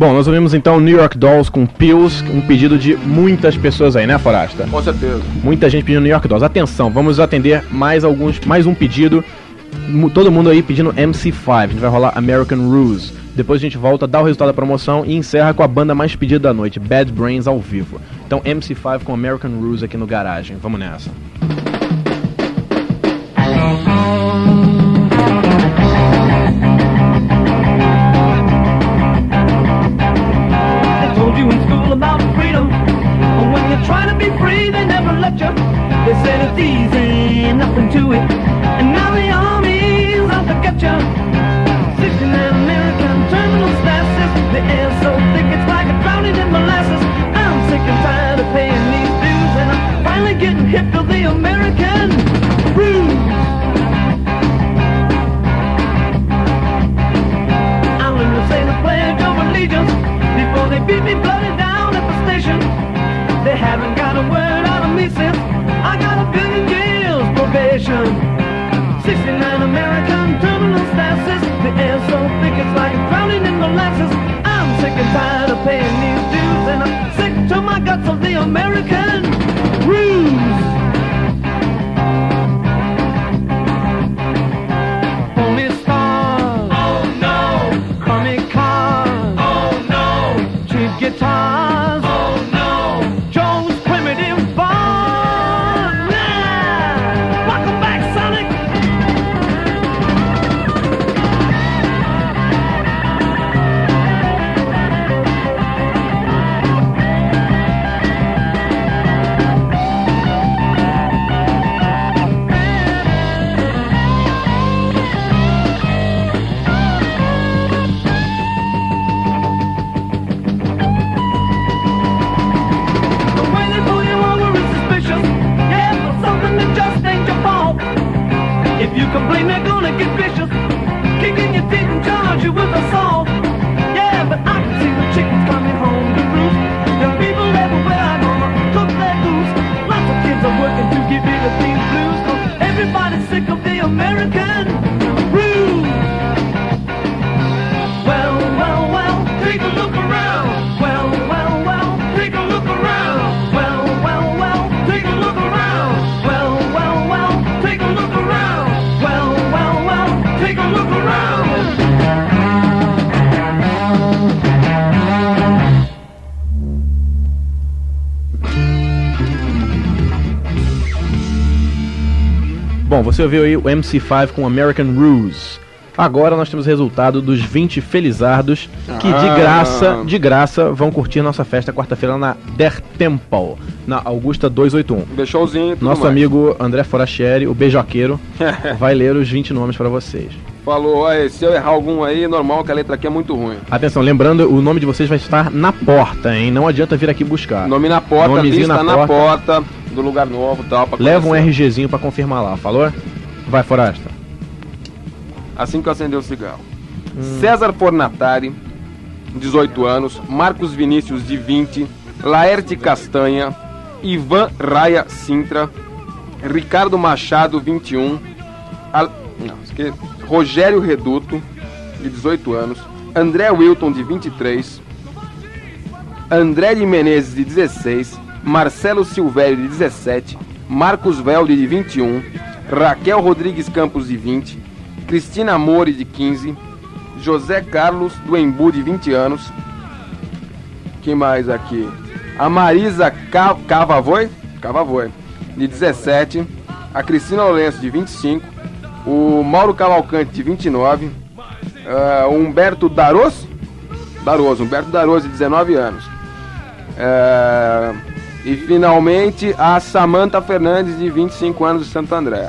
Bom, nós ouvimos então New York Dolls com Pills, um pedido de muitas pessoas aí, né, Forasta?
Com certeza.
Muita gente pedindo New York Dolls. Atenção, vamos atender mais um pedido. Todo mundo aí pedindo MC5. A gente vai rolar American Ruse. Depois a gente volta, dá o resultado da promoção e encerra com a banda mais pedida da noite, Bad Brains ao vivo. Então MC5 com American Ruse aqui no Garagem. Vamos nessa.
You in school about freedom, but when you're trying to be free, they never let you. They said it's easy, nothing to it, and now the army's out to get you. 69 American terminal status, the air's so thick it's like a drowning in molasses. I'm sick and tired of paying these dues, and I'm finally getting hip to the American blues. I'm gonna say the Pledge of Allegiance before they beat me bloody down at the station. They haven't got a word out of me since I got a billion years probation. 69 American terminal status, the air's so thick it's like drowning in molasses. I'm sick and tired of paying these dues, and I'm sick to my guts of the American ruse. Pull me stars, oh no, comic cars, oh no, cheap guitars, oh no, Joe's primitive bar, nah, welcome back, Sonic. If you complain, they're gonna get vicious, kicking your teeth and charge you with assault. Yeah, but I can see the chickens coming home to roost. There are people everywhere are gonna cook their goose. Lots of kids are working to get rid of these blues, 'cause everybody's sick of the American blues. Well, well, well, take a look around. Well, well, well, take a look around. Well, well, well, take a look around. Well, well, well, take a look around. Well, well, well, take a look around.
Bom, você ouviu aí o MC5 com American Ruse. Agora nós temos o resultado dos 20 felizardos que de graça vão curtir nossa festa quarta-feira na Der Temple, na Augusta 281.
Showzinho,
Nosso
mais.
amigo André Forastieri, o beijoqueiro, vai ler os 20 nomes para vocês.
Falou, aí, se eu errar algum aí, normal que a letra aqui é muito ruim.
Atenção, lembrando, o nome de vocês vai estar na porta, hein? Não adianta vir aqui buscar.
Nome na porta,
Nomezinho
lista na porta do lugar novo e tal.
Leva um RGzinho pra confirmar lá, falou? Vai, Forasta.
Assim que eu acender o cigarro. César Fornatari, 18 anos. Marcos Vinícius, de 20. Laerte Castanha. Ivan Raia Sintra. Ricardo Machado, 21. Rogério Reduto, de 18 anos. André Wilton, de 23. André de Menezes, de 16. Marcelo Silvério, de 17. Marcos Velde, de 21. Raquel Rodrigues Campos, de 20. Cristina Mori, de 15. José Carlos do Embu, de 20 anos. Quem mais aqui? A Marisa Cavavoy, de 17. A Cristina Lourenço, de 25. O Mauro Cavalcante, de 29. O Humberto Humberto Daroso, de 19 anos. E finalmente a Samantha Fernandes, de 25 anos, de Santo André.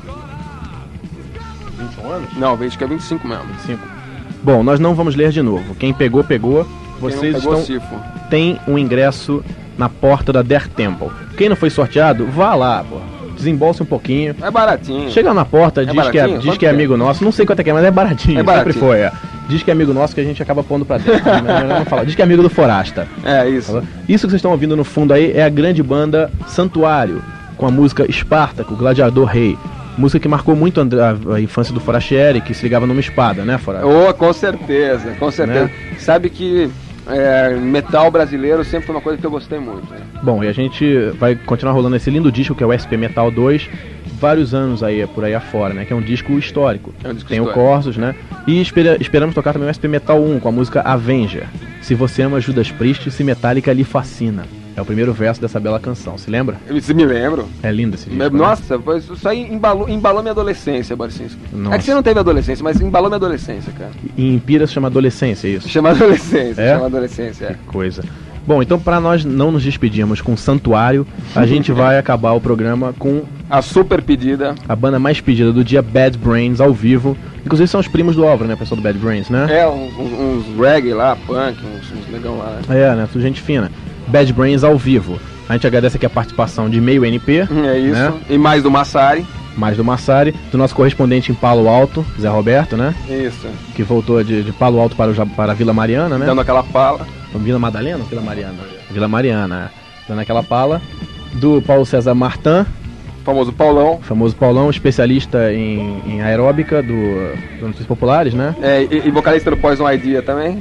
21 anos?
Não, vejo que é 25 mesmo.
25. Bom, nós não vamos ler de novo. Quem pegou, pegou. Vocês têm um ingresso na porta da Der Temple. Quem não foi sorteado, vá lá, pô. Desembolse um pouquinho.
É baratinho.
Chega na porta, diz que é amigo nosso. Não sei quanto é que é, mas é baratinho. Sempre foi, Diz que é amigo nosso que a gente acaba pondo pra dentro. Não fala. Diz que é amigo do Forasta.
É, isso.
Isso que vocês estão ouvindo no fundo aí é a grande banda Santuário, com a música Espartaco, Gladiador Rei. Música que marcou muito a infância do Forastieri, que se ligava numa espada, né, Forastieri?
Com certeza, com certeza. Né? Sabe que Metal brasileiro sempre foi uma coisa que eu gostei muito. Né?
Bom, e a gente vai continuar rolando esse lindo disco que é o SP Metal 2, vários anos aí por aí afora, né? Que é um disco histórico. Tem o Corsos, né? E esperamos tocar também o SP Metal 1 com a música Avenger. Se você ama Judas Priest, se Metallica lhe fascina. É o primeiro verso dessa bela canção, se lembra?
Eu me lembro.
É lindo esse disco.
Nossa, né? Isso aí embalou minha adolescência, Barcinski.
Nossa.
É que você não teve adolescência, mas embalou minha adolescência, cara.
E em Pira se chama adolescência, é isso?
Chama adolescência,
Que coisa. Bom, então para nós não nos despedirmos com Santuário, a gente vai acabar o programa com
a super pedida,
a banda mais pedida do dia, Bad Brains, ao vivo. Inclusive são os primos do Álvaro, né, pessoal do Bad Brains, né?
Uns reggae lá, punk, uns negão lá.
Né, tudo gente fina. Bad Brains ao vivo. A gente agradece aqui a participação de Meio NP.
É isso,
né?
E mais do Massari.
Do nosso correspondente em Palo Alto, Zé Roberto, né?
Isso.
Que voltou de Palo Alto para a Vila Mariana, né?
Dando aquela pala.
Vila Madalena ou Vila Mariana? Vila Mariana, dando aquela pala. Do Paulo César Martin.
Famoso Paulão, especialista em aeróbica do Notícias Populares, né? E vocalista do Poison Idea também.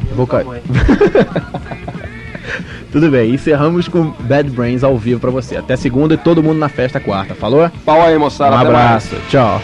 Tudo bem, encerramos com Bad Brains ao vivo pra você. Até segunda e todo mundo na festa quarta. Falou?
Pau aí, moçada.
Um abraço. Tchau.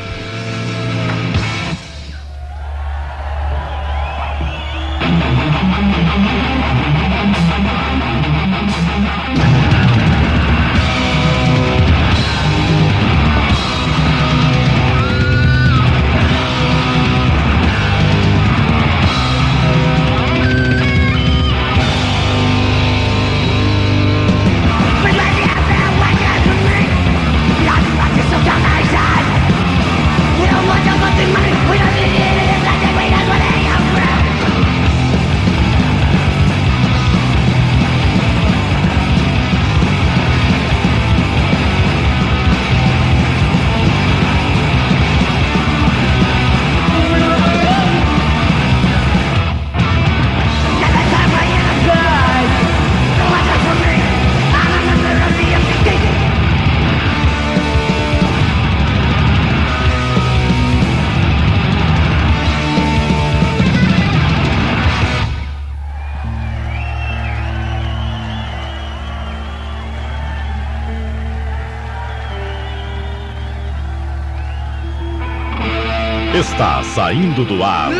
Está saindo do ar.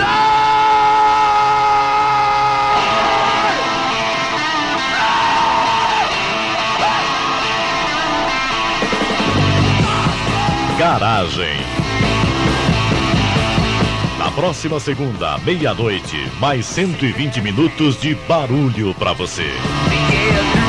Garagem. Na próxima segunda, meia-noite, mais 120 minutos de barulho pra você.